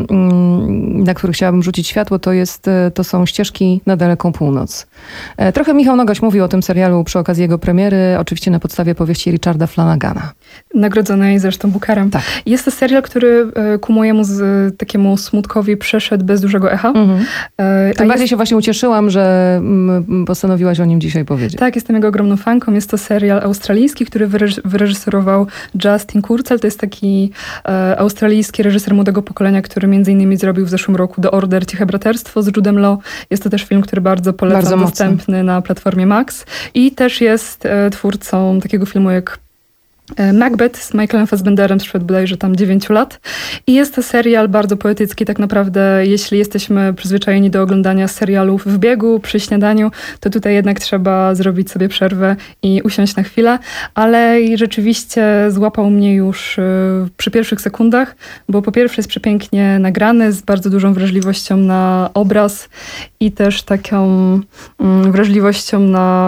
na który chciałabym rzucić światło, to jest, to są Ścieżki na daleką północ. Trochę Michał Nogaś mówił o tym serialu przy okazji jego premiery, oczywiście na podstawie powieści Richarda Flanagana. Nagrodzonej zresztą Bookerem. Tak. Jest to serial, który ku mojemu z, takiemu smutkowi przeszedł bez dużego echa. Mhm. E, Tym bardziej jest... się właśnie ucieszyłam, że m, postanowiłaś o nim dzisiaj powiedzieć. Tak, jestem jego ogromną fanką. Jest to serial australijski, który wyreż- wyreżyserował Justin Kurzel. To jest taki e, australijski reżyser młodego pokolenia, który między innymi zrobił w zeszłym roku The Order, Ciche Braterstwo z Judem Law. Jest to też film, który bardzo polecam, bardzo dostępny mocno na platformie Max. I też jest e, twórcą takiego filmu jak Macbeth z Michaelem Fassbenderem sprzed bodajże tam dziewięciu lat. I jest to serial bardzo poetycki. Tak naprawdę, jeśli jesteśmy przyzwyczajeni do oglądania serialów w biegu, przy śniadaniu, to tutaj jednak trzeba zrobić sobie przerwę i usiąść na chwilę. Ale rzeczywiście złapał mnie już przy pierwszych sekundach, bo po pierwsze jest przepięknie nagrany, z bardzo dużą wrażliwością na obraz i też taką wrażliwością na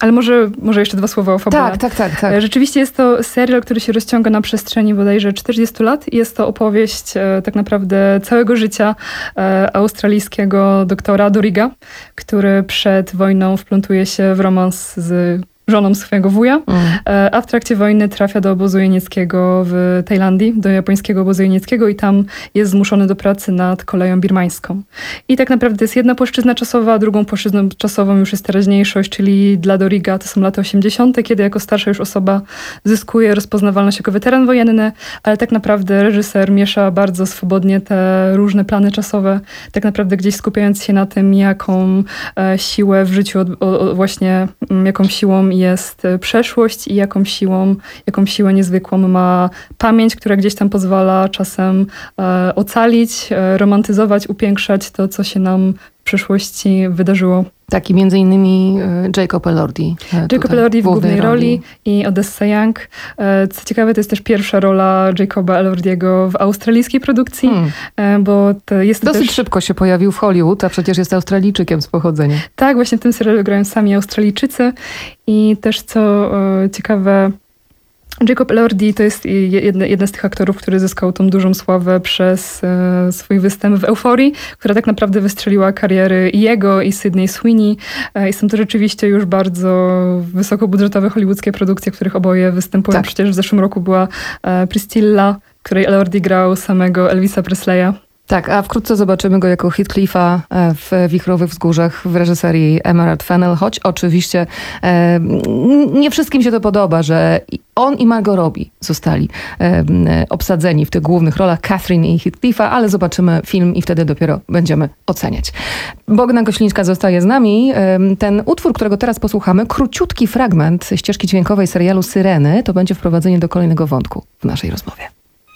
Ale może, może jeszcze dwa słowa o fabule. Tak, tak, tak, tak. Rzeczywiście jest to serial, który się rozciąga na przestrzeni bodajże czterdziestu lat i jest to opowieść e, tak naprawdę całego życia e, australijskiego doktora Doriga, który przed wojną wplątuje się w romans z żoną swojego wuja, mm. a w trakcie wojny trafia do obozu jenieckiego w Tajlandii, do japońskiego obozu jenieckiego i tam jest zmuszony do pracy nad koleją birmańską. I tak naprawdę jest jedna płaszczyzna czasowa, a drugą płaszczyzną czasową już jest teraźniejszość, czyli dla Doriga to są lata osiemdziesiąte, kiedy jako starsza już osoba zyskuje rozpoznawalność jako weteran wojenny, ale tak naprawdę reżyser miesza bardzo swobodnie te różne plany czasowe, tak naprawdę gdzieś skupiając się na tym, jaką e, siłę w życiu, od, o, właśnie m, jaką siłą jest przeszłość i jaką siłą, jaką siłę niezwykłą ma pamięć, która gdzieś tam pozwala czasem e, ocalić, e, romantyzować, upiększać to, co się nam w przeszłości wydarzyło. Tak, i między innymi Jacob Elordi. Jacob Elordi w głównej roli. roli i Odessa Young. Co ciekawe, to jest też pierwsza rola Jacoba Elordiego w australijskiej produkcji, hmm. bo to jest Dosyć też... szybko się pojawił w Hollywood, a przecież jest Australijczykiem z pochodzenia. Tak, właśnie w tym serialu grają sami Australijczycy i też co ciekawe, Jacob Elordi to jest jeden, jeden z tych aktorów, który zyskał tą dużą sławę przez e, swój występ w Euforii, która tak naprawdę wystrzeliła kariery i jego, i Sydney Sweeney. E, I są to rzeczywiście już bardzo wysokobudżetowe hollywoodzkie produkcje, w których oboje występują. Tak. Przecież w zeszłym roku była e, Priscilla, w której Elordi grał samego Elvisa Presleya. Tak, a wkrótce zobaczymy go jako Heathcliffa w Wichrowych Wzgórzach w reżyserii Emerald Fennell, choć oczywiście e, nie wszystkim się to podoba, że on i Margot Robbie zostali e, obsadzeni w tych głównych rolach, Catherine i Heathcliffa, ale zobaczymy film i wtedy dopiero będziemy oceniać. Bogna Goślińska zostaje z nami. E, ten utwór, którego teraz posłuchamy, króciutki fragment ścieżki dźwiękowej serialu Syreny, to będzie wprowadzenie do kolejnego wątku w naszej rozmowie.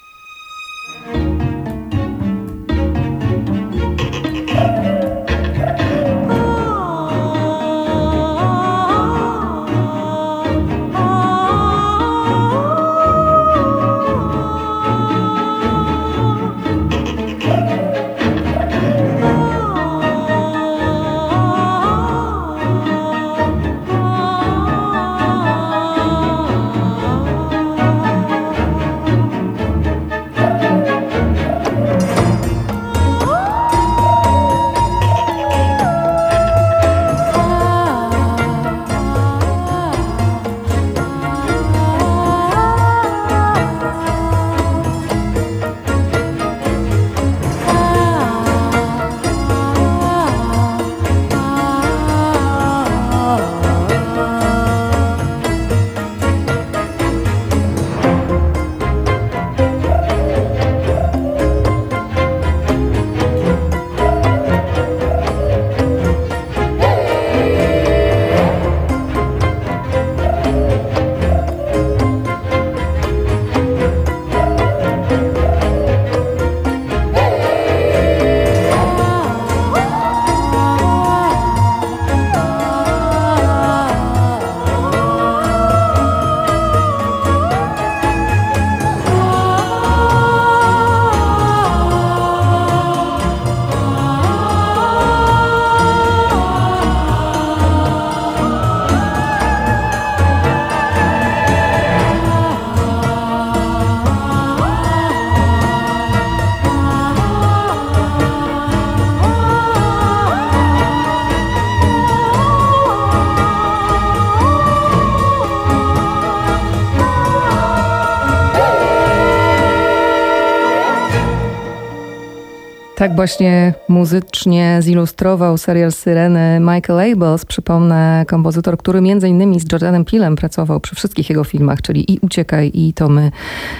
Tak właśnie muzycznie zilustrował serial Syreny Michael Abels. Przypomnę, kompozytor, który między innymi z Jordanem Peelem pracował przy wszystkich jego filmach, czyli i Uciekaj, i To my.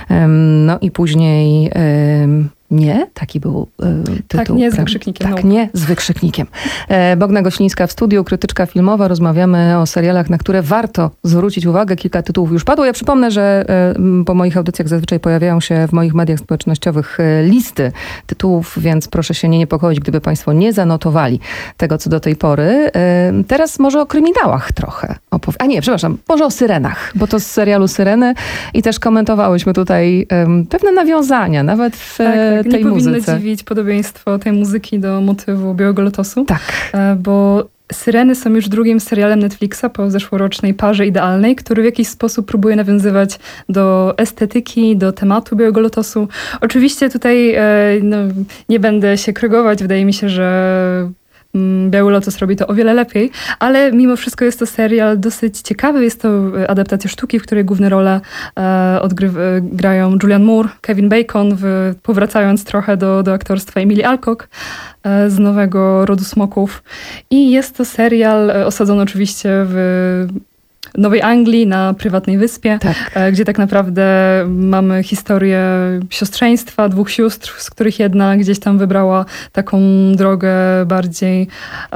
No i później... Nie? Taki był e, tytuł. Tak, nie z wykrzyknikiem. Tak, no. nie z wykrzyknikiem. E, Bogna Goślińska w studiu, krytyczka filmowa. Rozmawiamy o serialach, na które warto zwrócić uwagę. Kilka tytułów już padło. Ja przypomnę, że e, po moich audycjach zazwyczaj pojawiają się w moich mediach społecznościowych e, listy tytułów, więc proszę się nie niepokoić, gdyby państwo nie zanotowali tego, co do tej pory. E, teraz może o kryminałach trochę opow- A nie, przepraszam, może o Syrenach, bo to z serialu Syreny i też komentowałyśmy tutaj e, pewne nawiązania, nawet w tak, tak. tej nie muzyce. powinno dziwić podobieństwo tej muzyki do motywu Białego Lotosu. Tak. Bo Syreny są już drugim serialem Netflixa po zeszłorocznej Parze Idealnej, który w jakiś sposób próbuje nawiązywać do estetyki, do tematu Białego Lotosu. Oczywiście tutaj e, no, nie będę się krygować, wydaje mi się, że Biały Lotos robi to o wiele lepiej, ale mimo wszystko jest to serial dosyć ciekawy. Jest to adaptacja sztuki, w której główne role e, odgryw- grają Julianne Moore, Kevin Bacon, w, powracając trochę do, do aktorstwa Emily Alcock e, z Nowego Rodu Smoków. I jest to serial e, osadzony oczywiście w Nowej Anglii, na prywatnej wyspie, tak. gdzie tak naprawdę mamy historię siostrzeństwa, dwóch sióstr, z których jedna gdzieś tam wybrała taką drogę bardziej,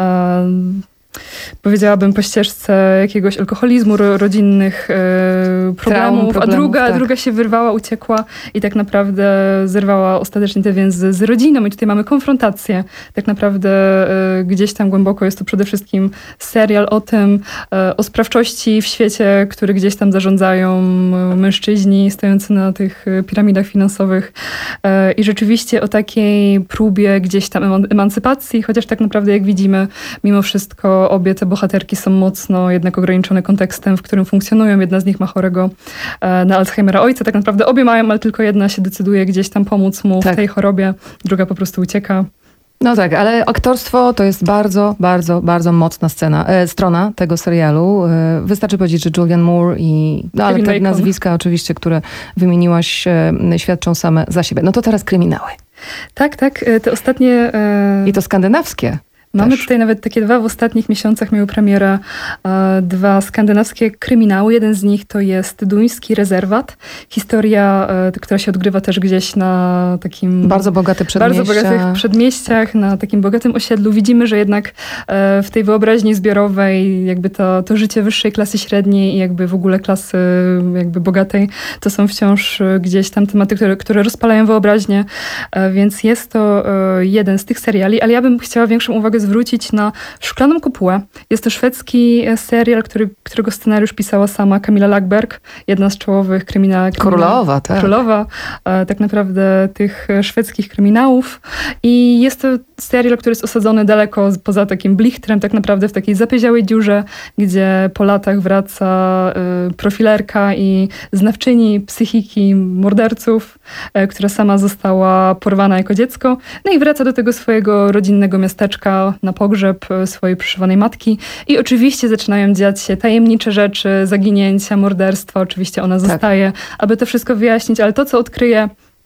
um, powiedziałabym, po ścieżce jakiegoś alkoholizmu, ro, rodzinnych e, problemów, problemów, a druga, tak. druga się wyrwała, uciekła i tak naprawdę zerwała ostatecznie te więzy z rodziną. I tutaj mamy konfrontację. Tak naprawdę e, gdzieś tam głęboko jest to przede wszystkim serial o tym, e, o sprawczości w świecie, który gdzieś tam zarządzają mężczyźni stojący na tych piramidach finansowych e, i rzeczywiście o takiej próbie gdzieś tam emancypacji, chociaż tak naprawdę jak widzimy, mimo wszystko obie te bohaterki są mocno jednak ograniczone kontekstem, w którym funkcjonują. Jedna z nich ma chorego e, na Alzheimera ojca. Tak naprawdę obie mają, ale tylko jedna się decyduje gdzieś tam pomóc mu tak. w tej chorobie. Druga po prostu ucieka. No tak, ale aktorstwo to jest bardzo, bardzo, bardzo mocna scena, e, strona tego serialu. E, wystarczy powiedzieć, że Julianne Moore i... No ale te nazwiska oczywiście, które wymieniłaś, e, świadczą same za siebie. No to teraz kryminały. Tak, tak. Te ostatnie... E... I to skandynawskie. Mamy Też. tutaj nawet takie dwa w ostatnich miesiącach miały premierę e, dwa skandynawskie kryminały. Jeden z nich to jest Duński Rezerwat. Historia, e, która się odgrywa też gdzieś na takim... Bardzo bogate przedmieścia. Bardzo bogatych przedmieściach, na takim bogatym osiedlu. Widzimy, że jednak e, w tej wyobraźni zbiorowej jakby to, to życie wyższej klasy średniej i jakby w ogóle klasy jakby bogatej, to są wciąż gdzieś tam tematy, które, które rozpalają wyobraźnię. E, więc jest to e, jeden z tych seriali, ale ja bym chciała większą uwagę zwrócić na Szklaną Kopułę. Jest to szwedzki serial, który, którego scenariusz pisała sama Camilla Lackberg, jedna z czołowych kryminałów. Królowa, tak. Królowa, e, tak naprawdę tych szwedzkich kryminałów. I jest to serial, który jest osadzony daleko poza takim blichtrem, tak naprawdę w takiej zapieziałej dziurze, gdzie po latach wraca e, profilerka i znawczyni psychiki morderców, e, która sama została porwana jako dziecko. No i wraca do tego swojego rodzinnego miasteczka na pogrzeb swojej przyszywanej matki i oczywiście zaczynają dziać się tajemnicze rzeczy, zaginięcia, morderstwa. Oczywiście ona tak. zostaje, aby to wszystko wyjaśnić, ale to, co odkryje,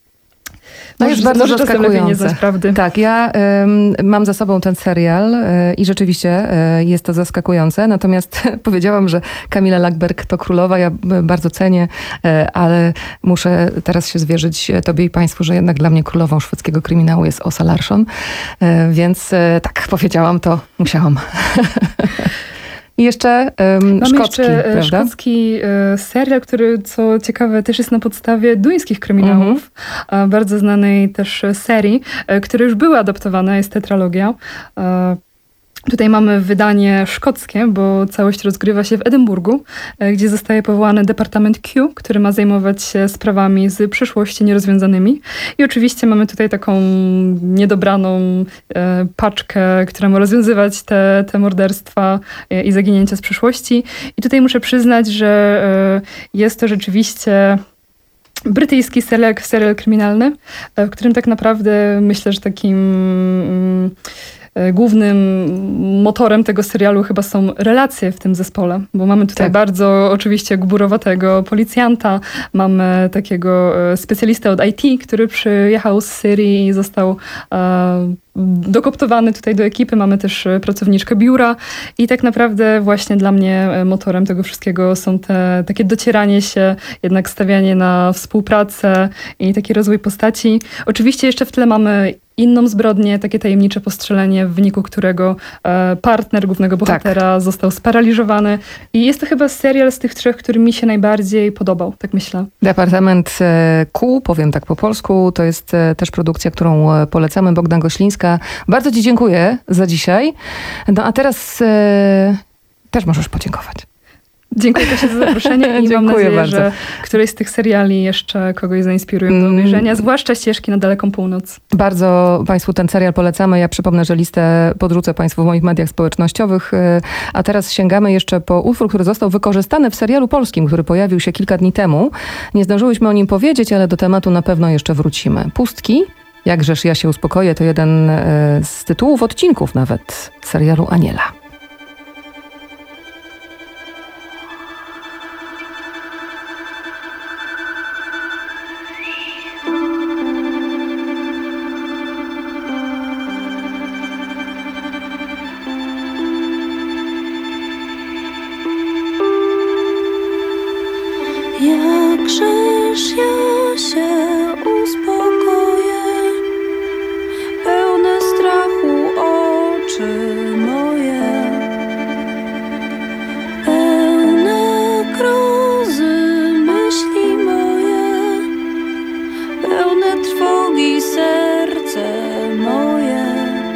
no jest bardzo zaskakujące. Nie znać prawdy. Tak, ja y, mam za sobą ten serial y, i rzeczywiście y, jest to zaskakujące. Natomiast powiedziałam, że Camilla Lackberg to królowa. Ja bardzo cenię, y, ale muszę teraz się zwierzyć tobie i państwu, że jednak dla mnie królową szwedzkiego kryminału jest Åsa Larsson. Y, więc y, tak, powiedziałam to, musiałam. I jeszcze um, Mamy szkocki, jeszcze prawda? szkocki e, serial, który, co ciekawe, też jest na podstawie duńskich kryminałów. Mm-hmm. Bardzo znanej też serii, e, które już były adaptowane, jest tetralogia. E, Tutaj mamy wydanie szkockie, bo całość rozgrywa się w Edynburgu, gdzie zostaje powołany Departament Q, który ma zajmować się sprawami z przyszłości nierozwiązanymi. I oczywiście mamy tutaj taką niedobraną e, paczkę, która ma rozwiązywać te, te morderstwa e, i zaginięcia z przyszłości. I tutaj muszę przyznać, że e, jest to rzeczywiście brytyjski serial, serial kryminalny, w którym tak naprawdę myślę, że takim... Mm, głównym motorem tego serialu chyba są relacje w tym zespole, bo mamy tutaj tak. bardzo oczywiście gburowatego policjanta, mamy takiego specjalistę od I T, który przyjechał z Syrii i został e, dokoptowany tutaj do ekipy. Mamy też pracowniczkę biura i tak naprawdę właśnie dla mnie motorem tego wszystkiego są te takie docieranie się, jednak stawianie na współpracę i taki rozwój postaci. Oczywiście jeszcze w tle mamy inną zbrodnię, takie tajemnicze postrzelenie, w wyniku którego e, partner głównego bohatera tak. został sparaliżowany. I jest to chyba serial z tych trzech, który mi się najbardziej podobał, tak myślę. Departament Q, powiem tak po polsku, to jest też produkcja, którą polecamy, Bogdan Goślińska. Bardzo ci dziękuję za dzisiaj. No a teraz e, też możesz podziękować. Dziękuję Kasia za zaproszenie i mam nadzieję, bardzo. że któryś z tych seriali jeszcze kogoś zainspirują do obejrzenia, zwłaszcza Ścieżki na daleką północ. Bardzo Państwu ten serial polecamy. Ja przypomnę, że listę podrzucę Państwu w moich mediach społecznościowych. A teraz sięgamy jeszcze po utwór, który został wykorzystany w serialu polskim, który pojawił się kilka dni temu. Nie zdążyłyśmy o nim powiedzieć, ale do tematu na pewno jeszcze wrócimy. Pustki, jakżeż ja się uspokoję, to jeden z tytułów odcinków nawet serialu Aniela. Jakżeż ja się uspokoję, pełne strachu oczy moje, pełne grozy myśli moje, pełne trwogi serce moje.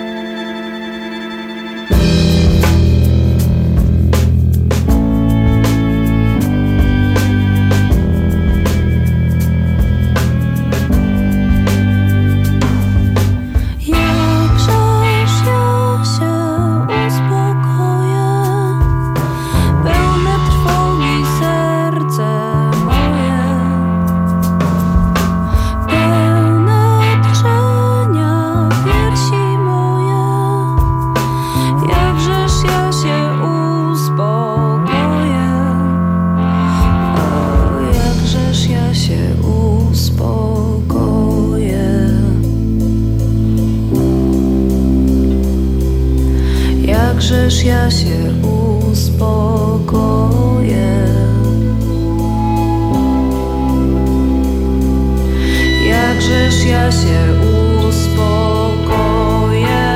Jakżeż ja się uspokoję, jakżeż ja się uspokoję,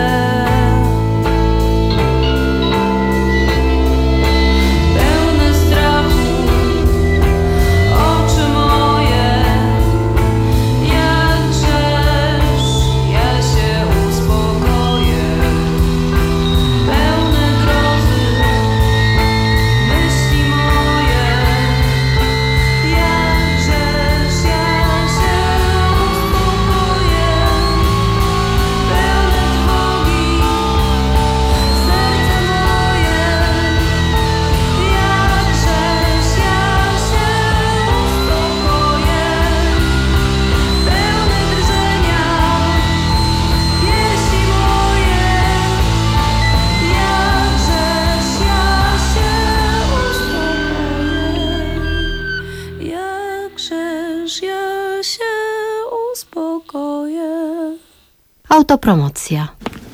pełne strachu oczy moje, jakżeż ja się uspokoję. Autopromocja.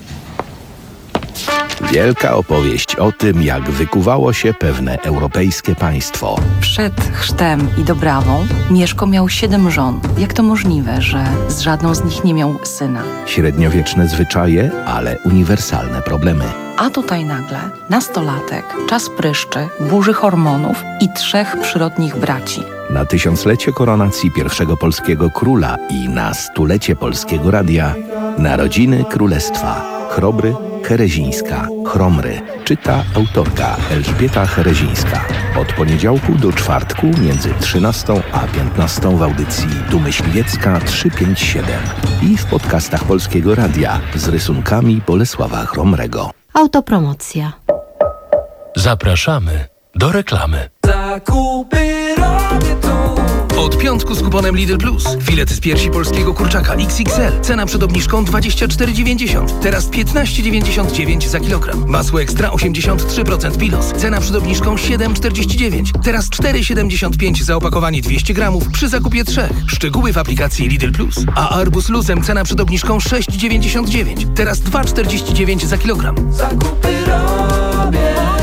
Wielka opowieść o tym, jak wykuwało się pewne europejskie państwo. Przed chrztem i dobrawą Mieszko miał siedem żon. Jak to możliwe, że z żadną z nich nie miał syna? Średniowieczne zwyczaje, ale uniwersalne problemy. A tutaj nagle nastolatek, czas pryszczy, burzy hormonów i trzech przyrodnich braci. Na tysiąclecie koronacji pierwszego polskiego króla i na stulecie polskiego radia Narodziny Królestwa. Chrobry, Herezińska, Chromry. Czyta autorka Elżbieta Herezińska. Od poniedziałku do czwartku między trzynastą a piętnastą w audycji Tu Myśliwiecka trzysta pięćdziesiąt siedem i w podcastach Polskiego Radia z rysunkami Bolesława Chromrego. Autopromocja. Zapraszamy do reklamy. Zakupy robię tu. Od piątku z kuponem Lidl Plus. Filet z piersi polskiego kurczaka X X L. Cena przed obniżką dwadzieścia cztery dziewięćdziesiąt. Teraz piętnaście dziewięćdziesiąt dziewięć za kilogram. Masło ekstra osiemdziesiąt trzy procent Pilos. Cena przed obniżką siedem czterdzieści dziewięć. Teraz cztery siedemdziesiąt pięć za opakowanie dwieście gramów przy zakupie trzech. Szczegóły w aplikacji Lidl Plus. A arbuz luzem cena przed obniżką sześć dziewięćdziesiąt dziewięć. Teraz dwa czterdzieści dziewięć za kilogram. Zakupy robię.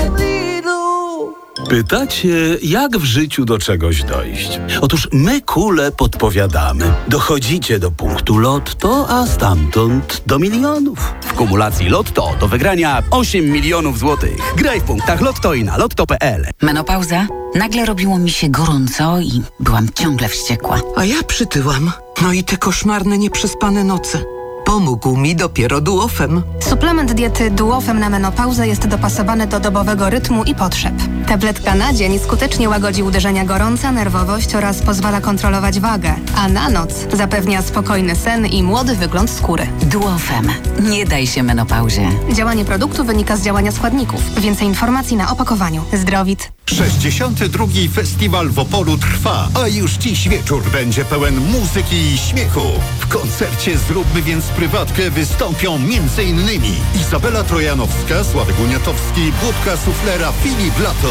Pytacie, jak w życiu do czegoś dojść? Otóż my kule podpowiadamy. Dochodzicie do punktu Lotto, a stamtąd do milionów. W kumulacji Lotto do wygrania osiem milionów złotych. Graj w punktach Lotto i na lotto kropka p l. Menopauza? Nagle robiło mi się gorąco i byłam ciągle wściekła. A ja przytyłam. No i te koszmarne, nieprzespane noce. Pomógł mi dopiero Duofem. Suplement diety Duofem na menopauzę jest dopasowany do dobowego rytmu i potrzeb. Tabletka na dzień skutecznie łagodzi uderzenia gorąca, nerwowość oraz pozwala kontrolować wagę, a na noc zapewnia spokojny sen i młody wygląd skóry. Duofem. Nie daj się menopauzie. Działanie produktu wynika z działania składników. Więcej informacji na opakowaniu. Zdrowit. sześćdziesiąty drugi Festiwal w Opolu trwa, a już dziś wieczór będzie pełen muzyki i śmiechu. W koncercie Zróbmy więc prywatkę wystąpią między innymi Izabela Trojanowska, Sławek Uniatowski, Budka Suflera, Filip Lato.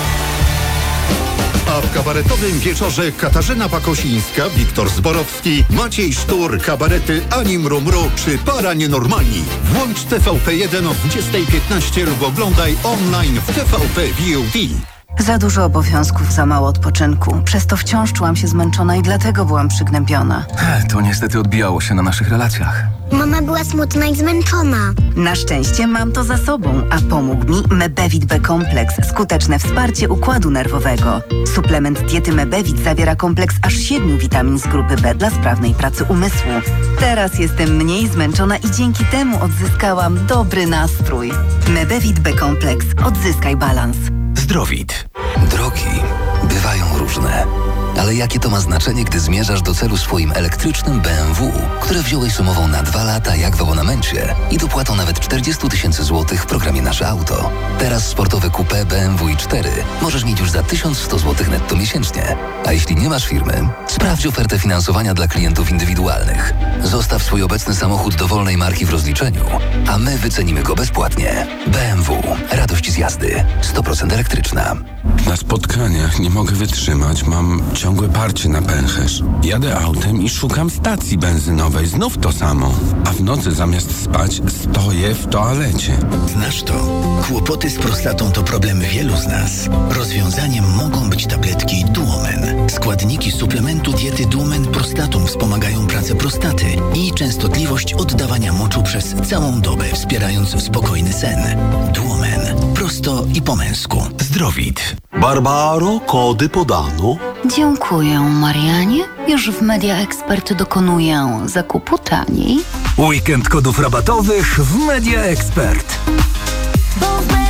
A w kabaretowym wieczorze Katarzyna Pakosińska, Wiktor Zborowski, Maciej Sztur, kabarety Ani Mrumru czy Para Nienormalni. Włącz T V P jeden o dwudziesta piętnaście lub oglądaj online w T V P V O D. Za dużo obowiązków, za mało odpoczynku. Przez to wciąż czułam się zmęczona i dlatego byłam przygnębiona. To niestety odbijało się na naszych relacjach. Mama była smutna i zmęczona. Na szczęście mam to za sobą, a pomógł mi Mebevit B-kompleks, skuteczne wsparcie układu nerwowego. Suplement diety Mebevit zawiera kompleks aż siedmiu witamin z grupy B dla sprawnej pracy umysłu. Teraz jestem mniej zmęczona i dzięki temu odzyskałam dobry nastrój. Mebevit B-kompleks. Odzyskaj balans. Zdrowit. Drogi bywają różne. Ale jakie to ma znaczenie, gdy zmierzasz do celu swoim elektrycznym B M W, które wziąłeś z umową na dwa lata jak w abonamencie i dopłatą nawet czterdzieści tysięcy złotych w programie Nasze Auto. Teraz sportowe coupé B M W i cztery możesz mieć już za tysiąc sto złotych netto miesięcznie. A jeśli nie masz firmy, sprawdź ofertę finansowania dla klientów indywidualnych. Zostaw swój obecny samochód dowolnej marki w rozliczeniu, a my wycenimy go bezpłatnie. B M W. Radość z jazdy. sto procent elektryczna. Na spotkaniach nie mogę wytrzymać. Mam ciągłe parcie na pęcherz. Jadę autem i szukam stacji benzynowej. Znów to samo. A w nocy zamiast spać stoję w toalecie. Znasz to? Kłopoty z prostatą to problem wielu z nas. Rozwiązaniem mogą być tabletki Duomen. Składniki suplementu diety Duomen Prostatum wspomagają pracę prostaty i częstotliwość oddawania moczu przez całą dobę, wspierając spokojny sen. Duomen. Prosto i po męsku. Zdrowit. Barbaro, kody podano. Dziękuję, Marianie. Już w Media Expert dokonuję zakupu taniej. Weekend kodów rabatowych w Media Expert. Bo w